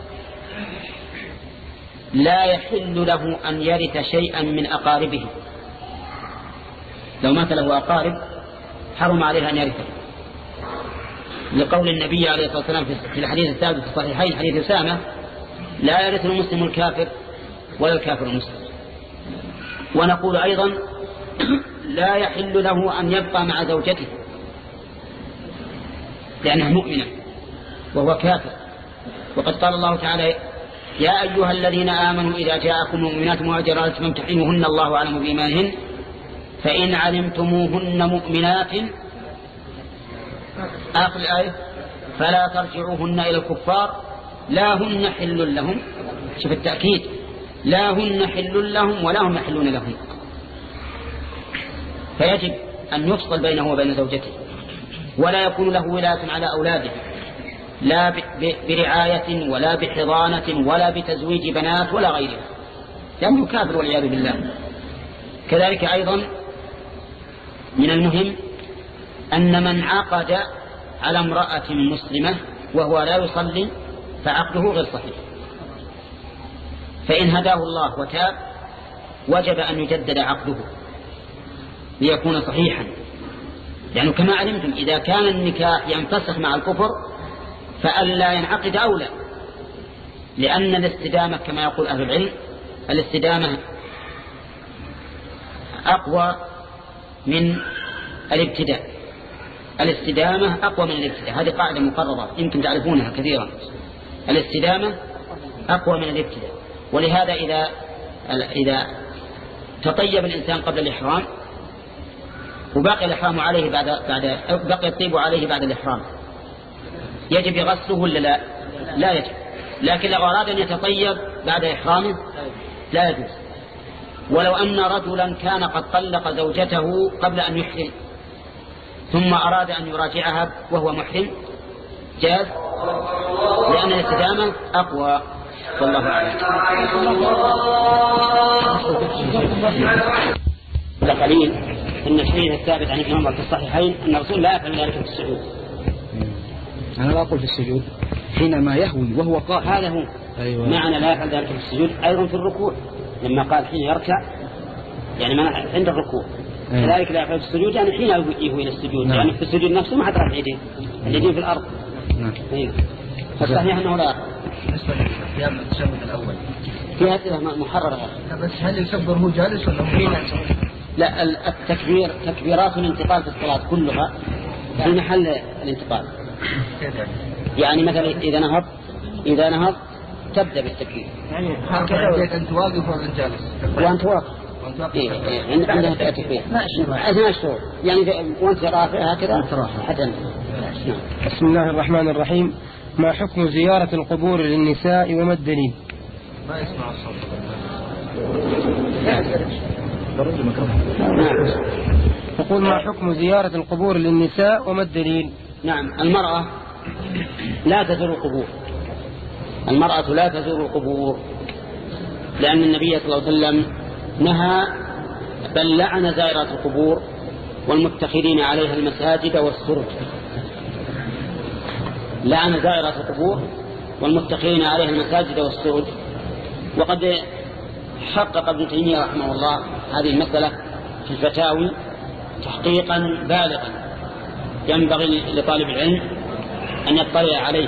Speaker 2: لا يحل له أن يرث شيئا من أقاربه. لو مات له أقارب حرم عليه أن يرثه، لقول النبي عليه الصلاة والسلام في الحديث الثابت في الصحيحين حديث أسامة لا يرث المسلم الكافر ولا الكافر المسلم. ونقول أيضا لا يحل له أن يبقى مع زوجته لأنها مؤمنة وهو كافر، وقد قال الله تعالى يا أيها الذين آمنوا إذا جاءكم مؤمنات مهاجرات فامتحنوهن الله أعلم بإيمانهن فإن علمتموهن مؤمنات آخر الآية فلا ترجعوهن إلى الكفار لا هن حل لهم. شوف التأكيد، لا هن حل لهم ولا هم يحلون لهم. فيجب أن يفصل بينه وبين زوجته، ولا يكون له ولاية على أولاده لا برعاية ولا بحضانة ولا بتزويج بنات ولا غيرها، لأنه كافر والعياذ بالله. كذلك أيضا من المهم أن من عقد على امرأة مسلمة وهو لا يصلي فعقده غير صحيح، فإن هداه الله وتاب وجب أن يجدد عقده ليكون صحيحا، لأنه كما علمتم إذا كان النكاح ينفسخ مع الكفر فألا ينعقد أولى، لأن الاستدامة كما يقول أهل العلم الاستدامة أقوى من الابتداء. الاستدامة أقوى من الابتداء، هذه قاعدة مقررة يمكن تعرفونها كثيرا. الاستدامة أقوى من الابتداء، ولهذا إذا إذا تطيب الإنسان قبل الإحرام وبقي الإحرام عليه بعد بعد بقي الطيب عليه بعد الإحرام يجب غسله ولا لا؟ لا يجب. لكن لو أراد أن يتطيب بعد إحرامه لا يجوز. ولو أن رجلا كان قد طلق زوجته قبل أن يحرم ثم أراد أن يراجعها وهو محرم جاز، لأن الاستدامة أقوى. والله أعلم.
Speaker 1: قليل أن الحديث الثابت عن ابن عمر في الصحيحين أن الرسول لا يفعل ذلك في السجود.
Speaker 3: أنا لا أقول في السجود حينما يهوي وهو قائم،
Speaker 1: هذا هو.
Speaker 3: أيوة.
Speaker 1: معنى لا يفعل ذلك في السجود أيضا في الركوع، لما قال حين يركع يعني ما عند الركوع.
Speaker 3: أيوة.
Speaker 1: كذلك لا يفعل في السجود يعني حين يهوي إلى السجود. نعم. يعني في السجود نفسه ما حد رفع يديه، اليدين في الأرض.
Speaker 3: نعم.
Speaker 1: أيوة. فالصحيح أنه لا.
Speaker 6: بالنسبة للقيام التشهد الأول
Speaker 1: فيها أسئلة محررة.
Speaker 3: بس هل يكبر هو جالس ولا هو؟
Speaker 1: لا، التكبير تكبيرات الانتقال في الصلاة كلها في محل الانتقال. يعني مثلا إذا نهض إذا نهض تبدأ بالتكبير.
Speaker 3: يعني هكذا أنت واقف ولا جالس؟
Speaker 1: وأنت واقف. إيه إيه عندها تكبير. ما شعور. يعني وأنت رافع هكذا حتى.
Speaker 3: بسم الله الرحمن الرحيم. ما حكم زيارة القبور للنساء وما الدليل؟ ما يسمع الصوت. يقول ما حكم زيارة القبور للنساء وما الدليل؟
Speaker 1: نعم، المرأة لا تزور القبور. المرأة لا تزور القبور لأن النبي صلى الله عليه وسلم نهى بل لعن زائرات القبور والمتخذين عليها المساجد والسرج. لعن زائرات القبور والمتخذين عليها المساجد والسرج. وقد حقق ابن تيمية رحمه الله هذه المسألة في الفتاوي تحقيقا بالغا ينبغي لطالب العلم أن يطلع عليه،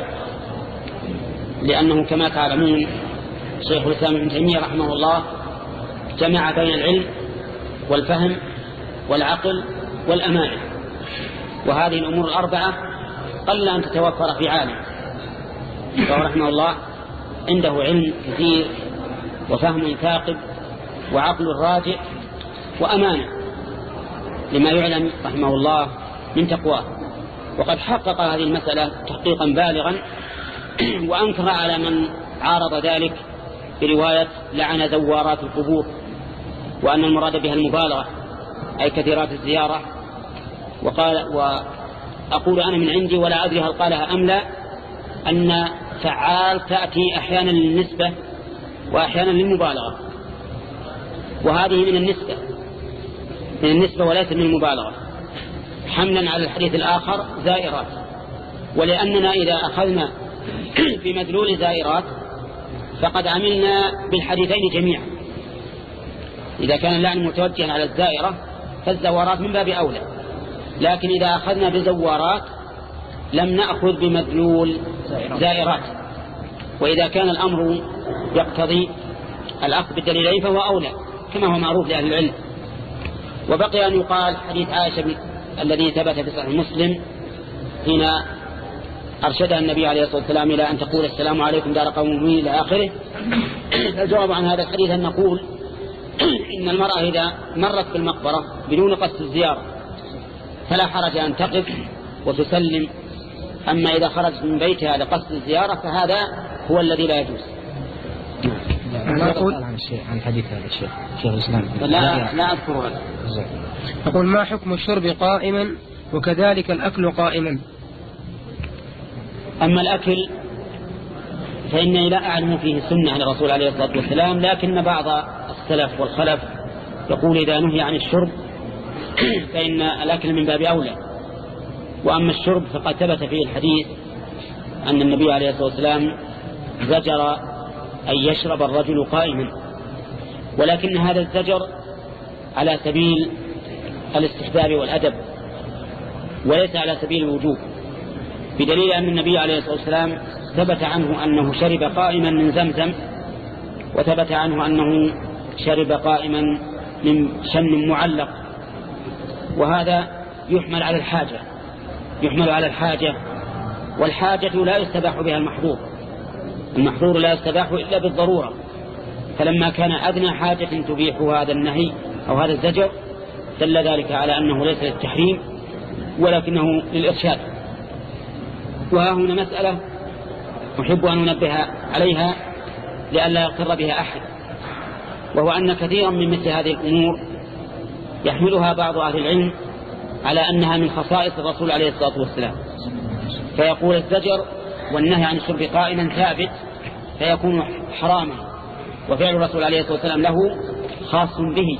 Speaker 1: لأنه كما تعلمون شيخ الإسلام ابن تيمية رحمه الله جمع بين العلم والفهم والعقل والأمانة، وهذه الأمور الأربعة قل أن تتوفر في عالم. فهو رحمه الله عنده علم كثير وفهم ثاقب وعقل راجع وأمانة لما يعلم رحمه الله من تقواه. وقد حقق هذه المسألة تحقيقا بالغا وأنكر على من عارض ذلك برواية لعن زوارات القبور، وأن المراد بها المبالغة أي كثيرات الزيارة. وقال وأقول أنا من عندي ولا أدري هل قالها أم لا أن فعال تأتي أحيانا للنسبة وأحيانا للمبالغة، وهذه من النسبة من النسبة وليس من المبالغة، حملا على الحديث الآخر زائرات. ولأننا إذا أخذنا في مدلول زائرات فقد عملنا بالحديثين جميعا. إذا كان اللعن متوجها على الزائرة فالزوارات من باب أولى، لكن إذا أخذنا بزوارات لم نأخذ بمدلول زائرات. وإذا كان الأمر يقتضي الأخذ بالدليلين فهو أولى كما هو معروف لأهل العلم. وبقي أن يقال حديث عائشة الذي ثبت في صحيح مسلم حين أرشدها النبي عليه الصلاة والسلام إلى أن تقول السلام عليكم دار قوم مؤمنين إلى آخره. الجواب عن هذا الحديث أن نقول إن المرأة إذا مرت بالمقبرة بدون قصد الزيارة فلا حرج أن تقف وتسلم، أما إذا خرجت من بيتها لقصد الزيارة فهذا هو الذي لا يجوز.
Speaker 2: نقول عن الشيء عن حديث هذا الشيخ شيخ الإسلام
Speaker 1: لا لا أذكر هذا.
Speaker 3: نقول ما حكم الشرب قائما وكذلك الأكل قائما؟
Speaker 1: أما الأكل فإني لا أعلم فيه سنة للرسول عليه الصلاة والسلام، لكن بعض السلف والخلف يقول إذا نهي عن الشرب فإن الأكل من باب أولى. وأما الشرب فقد ثبت فيه الحديث أن النبي عليه الصلاة والسلام زجر أن يشرب الرجل قائما، ولكن هذا الزجر على سبيل الاستحباب والأدب وليس على سبيل الوجوب، بدليل أن النبي عليه الصلاة والسلام ثبت عنه أنه شرب قائما من زمزم، وثبت عنه أنه شرب قائما من شن معلق، وهذا يحمل على الحاجة يحمل على الحاجة والحاجة لا يستباح بها المحظور المحظور لا يستباح إلا بالضرورة. فلما كان أدنى حاجة تبيح هذا النهي أو هذا الزجر دل ذلك على أنه ليس للتحريم ولكنه للإرشاد. وها هنا مسألة أحب أن أنبه عليها لئلا يغتر بها أحد، وهو أن كثيرا من مثل هذه الأمور يحملها بعض أهل العلم على أنها من خصائص الرسول عليه الصلاة والسلام، فيقول الزجر والنهي عن الشرب قائما ثابت فيكون حراما، وفعل الرسول عليه الصلاة والسلام له خاص به،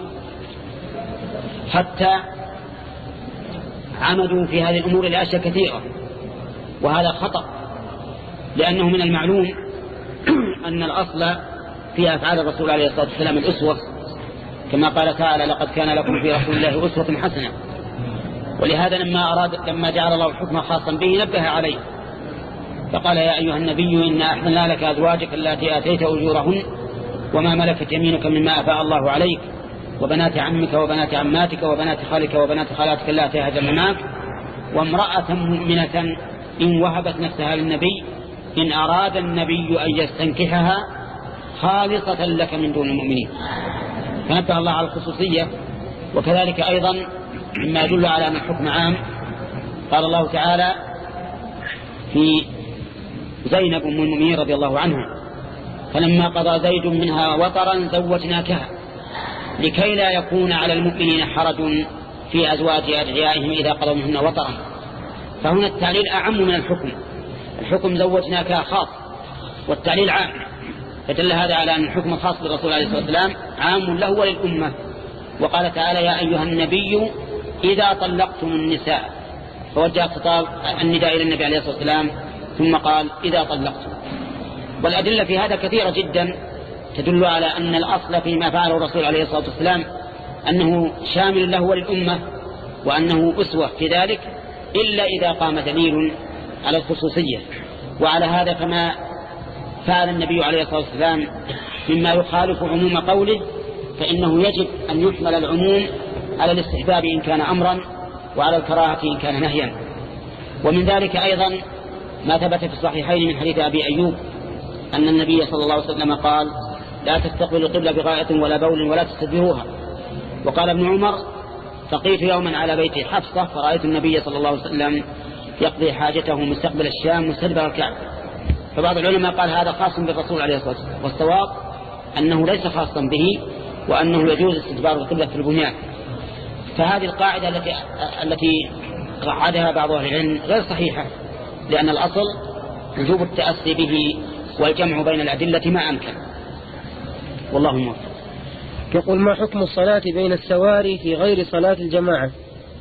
Speaker 1: حتى عمدوا في هذه الأمور لأشياء كثيرة، وهذا خطأ، لأنه من المعلوم أن الأصل في أفعال الرسول عليه الصلاة والسلام الأسوة، كما قال تعالى لقد كان لكم في رسول الله أسوة حسنة. ولهذا لما أراد لما جعل الله الحكم خاصا به نبه عليه فقال يا أيها النبي إنا أحللنا لك أزواجك التي آتيت أجورهن
Speaker 2: وما ملكت يمينك مما أفاء الله عليك، وبنات عمك وبنات عماتك وبنات خالك وبنات خالاتك اللاتي هاجرن معك، وامرأة مؤمنة إن وهبت نفسها للنبي إن أراد النبي أن يستنكحها خالصة لك من دون المؤمنين. فنبه الله على الخصوصية. وكذلك أيضا مما يدل على أن الحكم عام قال الله تعالى في زينب أم المؤمنين رضي الله عنها: فلما قضى زيد منها وطرا زوجناكها لكي لا يكون على المؤمنين حرج في أزواج أدعيائهم إذا قضوا منهن وطرا. فهنا التعليل أعم من الحكم. الحكم زوجناكها خاص والتعليل عام، فدل هذا على أن الحكم خاص بالرسول عليه الصلاة والسلام عام له وللأمة. وقال تعالى: يا أيها النبي إذا طلقتم النساء، فوجه خطاب النداء إلى النبي عليه الصلاة والسلام ثم قال: إذا طلقتم. والأدلة في هذا كثيرة جدا تدل على أن الأصل فيما فعله الرسول عليه الصلاة والسلام أنه شامل له وللأمة وأنه أسوة في ذلك، إلا إذا قام دليل على الخصوصية. وعلى هذا فما فعل النبي عليه الصلاة والسلام مما يخالف عموم قوله فإنه يجب أن يحمل العموم على الاستحباب إن كان أمرا وعلى الكراهة إن كان نهيا. ومن ذلك أيضا ما ثبت في الصحيحين من حديث أبي أيوب أن النبي صلى الله عليه وسلم قال: لا تستقبلوا القبلة بغائط ولا بول ولا تستدبروها. وقال ابن عمر: فقيت يوما على بيت حفصة فرأيت النبي صلى الله عليه وسلم يقضي حاجته مستقبل الشام مستدبر الكعبة. فبعض العلماء قال هذا خاص بالرسول عليه الصلاة والسلام، والصواب أنه ليس خاصا به، وأنه يجوز استدبار القبلة في البنيان. فهذه القاعدة التي التي قعدها بعض أهل العلم غير صحيحة، لأن الأصل وجوب التأسي به والجمع بين الأدلة ما أمكن. والله موفق.
Speaker 3: يقول: ما حكم الصلاة بين السواري في غير صلاة الجماعة؟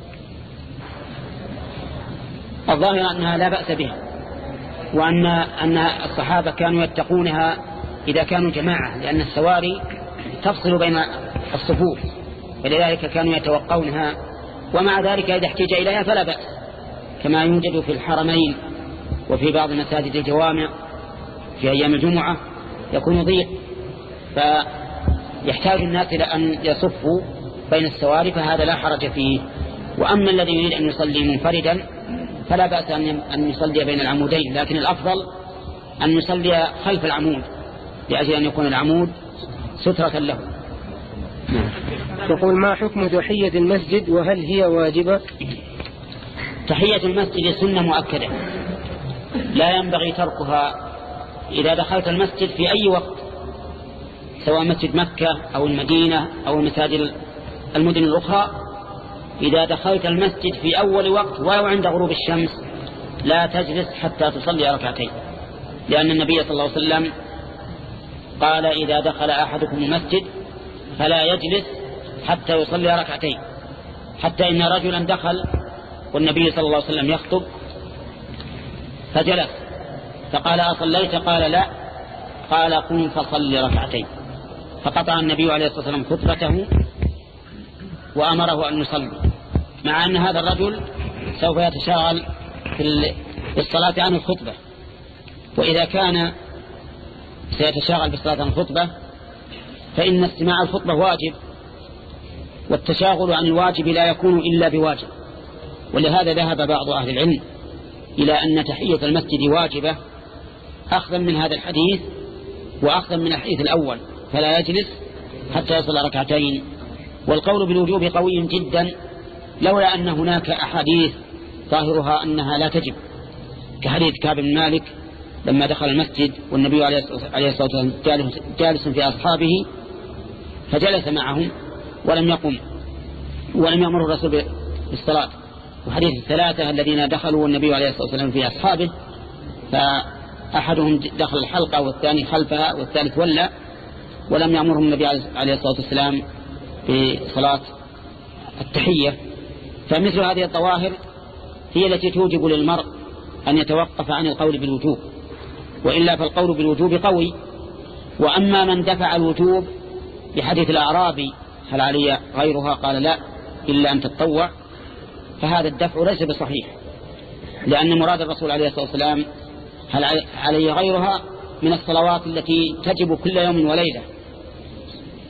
Speaker 2: الظاهر أنها لا بأس بها، وأن أن الصحابة كانوا يتقونها إذا كانوا جماعة، لأن السواري تفصل بين الصفوف، ولذلك كانوا يتوقونها. ومع ذلك إذا احتاج إليها فلا بأس، كما يوجد في الحرمين وفي بعض مساجد الجوامع في أيام الجمعة يكون ضيق فيحتاج الناس إلى أن يصفوا بين السواري، فهذا لا حرج فيه. وأما الذي يريد أن يصلي منفردا فلا بأس أن يصلي بين العمودين، لكن الأفضل أن يصلي خلف العمود لأجل أن يكون العمود سترة له.
Speaker 3: يقول: ما حكم تحية المسجد وهل هي واجبة؟
Speaker 2: تحية المسجد سنة مؤكدة لا ينبغي تركها إذا دخلت المسجد في أي وقت، سواء مسجد مكة أو المدينة أو المساجد المدن الأخرى. إذا دخلت المسجد في أول وقت ولو عند غروب الشمس لا تجلس حتى تصلي ركعتين، لأن النبي صلى الله عليه وسلم قال: إذا دخل أحدكم المسجد فلا يجلس حتى يصلي ركعتين. حتى إن رجلا دخل والنبي صلى الله عليه وسلم يخطب فجلس فقال: أصليت؟ قال: لا. قال: قم فصل ركعتين. فقطع النبي عليه الصلاة والسلام خطبته وأمره أن يصلي، مع أن هذا الرجل سوف يتشاغل في الصلاة عن الخطبة. وإذا كان سيتشاغل بالصلاة عن الخطبة فإن استماع الخطبة واجب، والتشاغل عن الواجب لا يكون إلا بواجب. ولهذا ذهب بعض أهل العلم إلى أن تحية المسجد واجبة، أخذا من هذا الحديث وأخذا من الحديث الأول، فلا يجلس حتى يصل ركعتين. والقول بالوجوب قوي جدا، لولا أن هناك أحاديث ظاهرها أنها لا تجب، كحديث كعب بن مالك لما دخل المسجد والنبي عليه الصلاة والسلام جالس في أصحابه فجلس معهم ولم يقم ولم يأمر الرسول بالصلاة. وحديث الثلاثة الذين دخلوا والنبي عليه الصلاة والسلام في أصحابه، فأحدهم دخل الحلقة والثاني خلفها والثالث ولى، ولم يأمرهم النبي عليه الصلاة والسلام بصلاة التحية. فمثل هذه الظواهر هي التي توجب للمرء أن يتوقف عن القول بالوجوب، وإلا فالقول بالوجوب قوي. وأما من دفع الوجوب بحديث الأعرابي هل علي غيرها؟ قال: لا إلا أن تتطوع، فهذا الدفع ليس بصحيح، لأن مراد الرسول عليه الصلاة والسلام هل علي غيرها من الصلوات التي تجب كل يوم وليلة،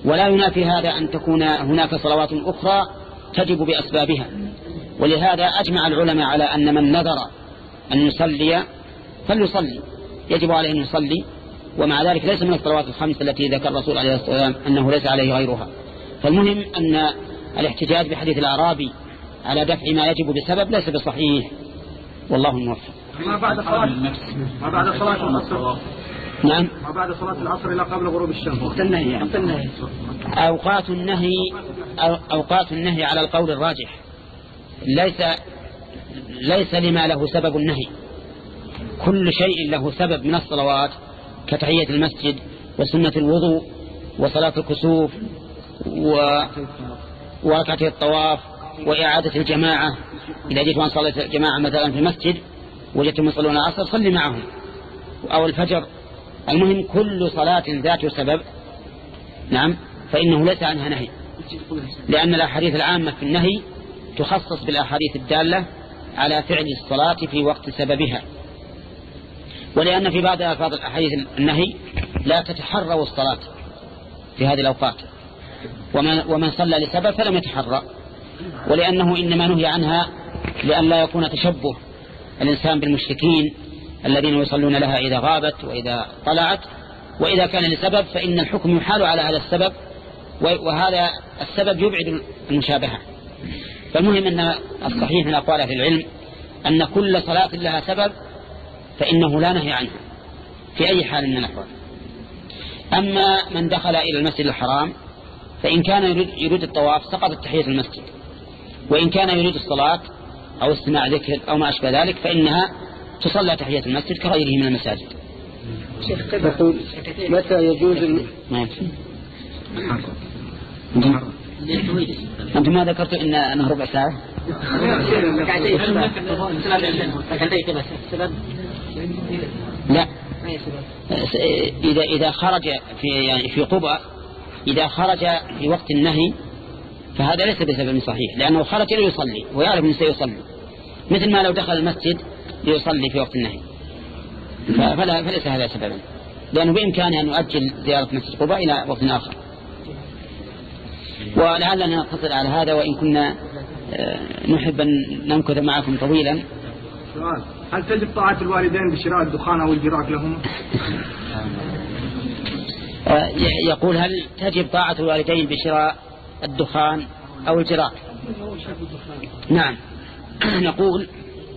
Speaker 2: ولا ينافي هذا أن تكون هناك صلوات أخرى تجب بأسبابها. ولهذا أجمع العلماء على أن من نذر أن يصلي فليصلي، يجب عليه أن يصلي، ومع ذلك ليس من الصلوات الخمس التي ذكر الرسول عليه الصلاة والسلام أنه ليس عليه غيرها. فالمهم أن الاحتجاج بحديث الأعرابي على دفع ما يجب بسبب ليس بصحيح، والله الموفق.
Speaker 6: ما بعد صلاة ما بعد صلاة العصر
Speaker 2: نعم
Speaker 6: ما بعد صلاة العصر إلى قبل غروب الشمس.
Speaker 2: وقت النهي يعني. أوقات النهي أوقات النهي على القول الراجح ليس ليس لما له سبب النهي. كل شيء له سبب من الصلوات كتحية المسجد وسنة الوضوء وصلاة الكسوف وركعة الطواف وإعادة الجماعة. إذا جئت وأن صليت الجماعة مثلا في المسجد وجدتم يصلون العصر صلي معهم، أو الفجر. المهم كل صلاة ذات سبب نعم فإنه ليس عنها نهي، لأن الأحاديث العامة في النهي تخصص بالأحاديث الدالة على فعل الصلاة في وقت سببها. ولأن في بعض ألفاظ الأحاديث النهي لا تتحرى الصلاة في هذه الأوقات، ومن, ومن صلى لسبب فلم يتحرى، ولأنه إنما نهي عنها لأن لا يكون تشبه الإنسان بالمشركين الذين يصلون لها إذا غابت وإذا طلعت. وإذا كان لسبب فإن الحكم يحال على هذا السبب، وهذا السبب يبعد المشابهة. فالمهم أن الصحيح من أقوال أهل العلم أن كل صلاة لها سبب فإنه لا نهي عنها في أي حال من الأحوال. أما من دخل إلى المسجد الحرام فإن كان يريد, يريد الطواف سقطت تحية المسجد، وإن كان يريد الصلاة أو استماع ذكر أو ما أشبه ذلك فإنها تصلى تحية المسجد كغيره من المساجد.
Speaker 3: شيخ يقول متى يجوز
Speaker 2: ما أنتم ما ذكرتوا إن أنه ربع ساعة؟ لا، إذا إذا خرج في يعني في قبى إذا خرج في وقت النهي فهذا ليس بسبب صحيح، لأنه خرج ليصلي ويعرف أنه سيصلي، مثل ما لو دخل المسجد ليصلي في وقت النهي، فلا فليس هذا سببا، لأنه بإمكانه أن يؤجل زيارة مسجد قبى إلى وقت آخر. ولعلنا نقتصر على هذا، وإن كنا نحب أن نمكث معكم طويلا.
Speaker 6: سؤال: هل تجب طاعة الوالدين بشراء الدخان أو الجراك لهم؟
Speaker 2: يقول: هل تجب طاعة الوالدين بشراء الدخان أو الجراك؟ نعم. نقول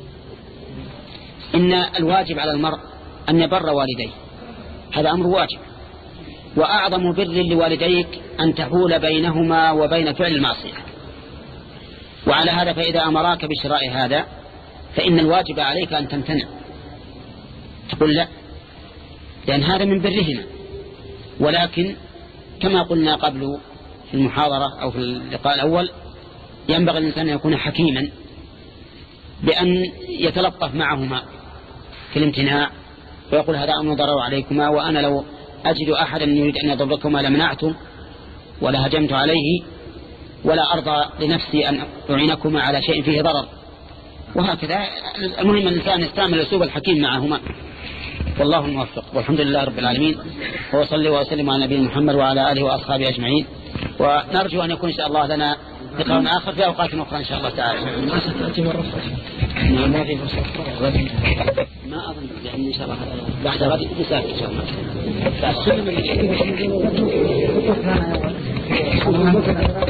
Speaker 2: إن الواجب على المرء أن يبر والديه، هذا أمر واجب، وأعظم بر لوالديك أن تحول بينهما وبين فعل المعصية. وعلى هذا فإذا أمراك بشراء هذا فإن الواجب عليك أن تمتنع، تقول لا، لأن هذا من برهما. ولكن كما قلنا قبل في المحاضرة أو في اللقاء الأول، ينبغي الإنسان أن يكون حكيما بأن يتلطف معهما في الامتناع، ويقول: هذا أمر ضرر عليكما، وأنا لو أجد أحدا يريد أن يضركما لمنعته ولا هجمت عليه، ولا أرضى لنفسي أن أعينكما على شيء فيه ضرر. وهكذا المهم الإنسان يستعمل الأسلوب الحكيم معهما. والله الموفق، والحمد لله رب العالمين، وصلي وسلم على نبينا محمد وعلى آله وأصحابه أجمعين. ونرجو أن يكون إن شاء الله لنا لقاء آخر في أوقات أخرى إن شاء الله تعالى. ما أظن يعني إن شاء الله بعد غد نسافر إن شاء الله.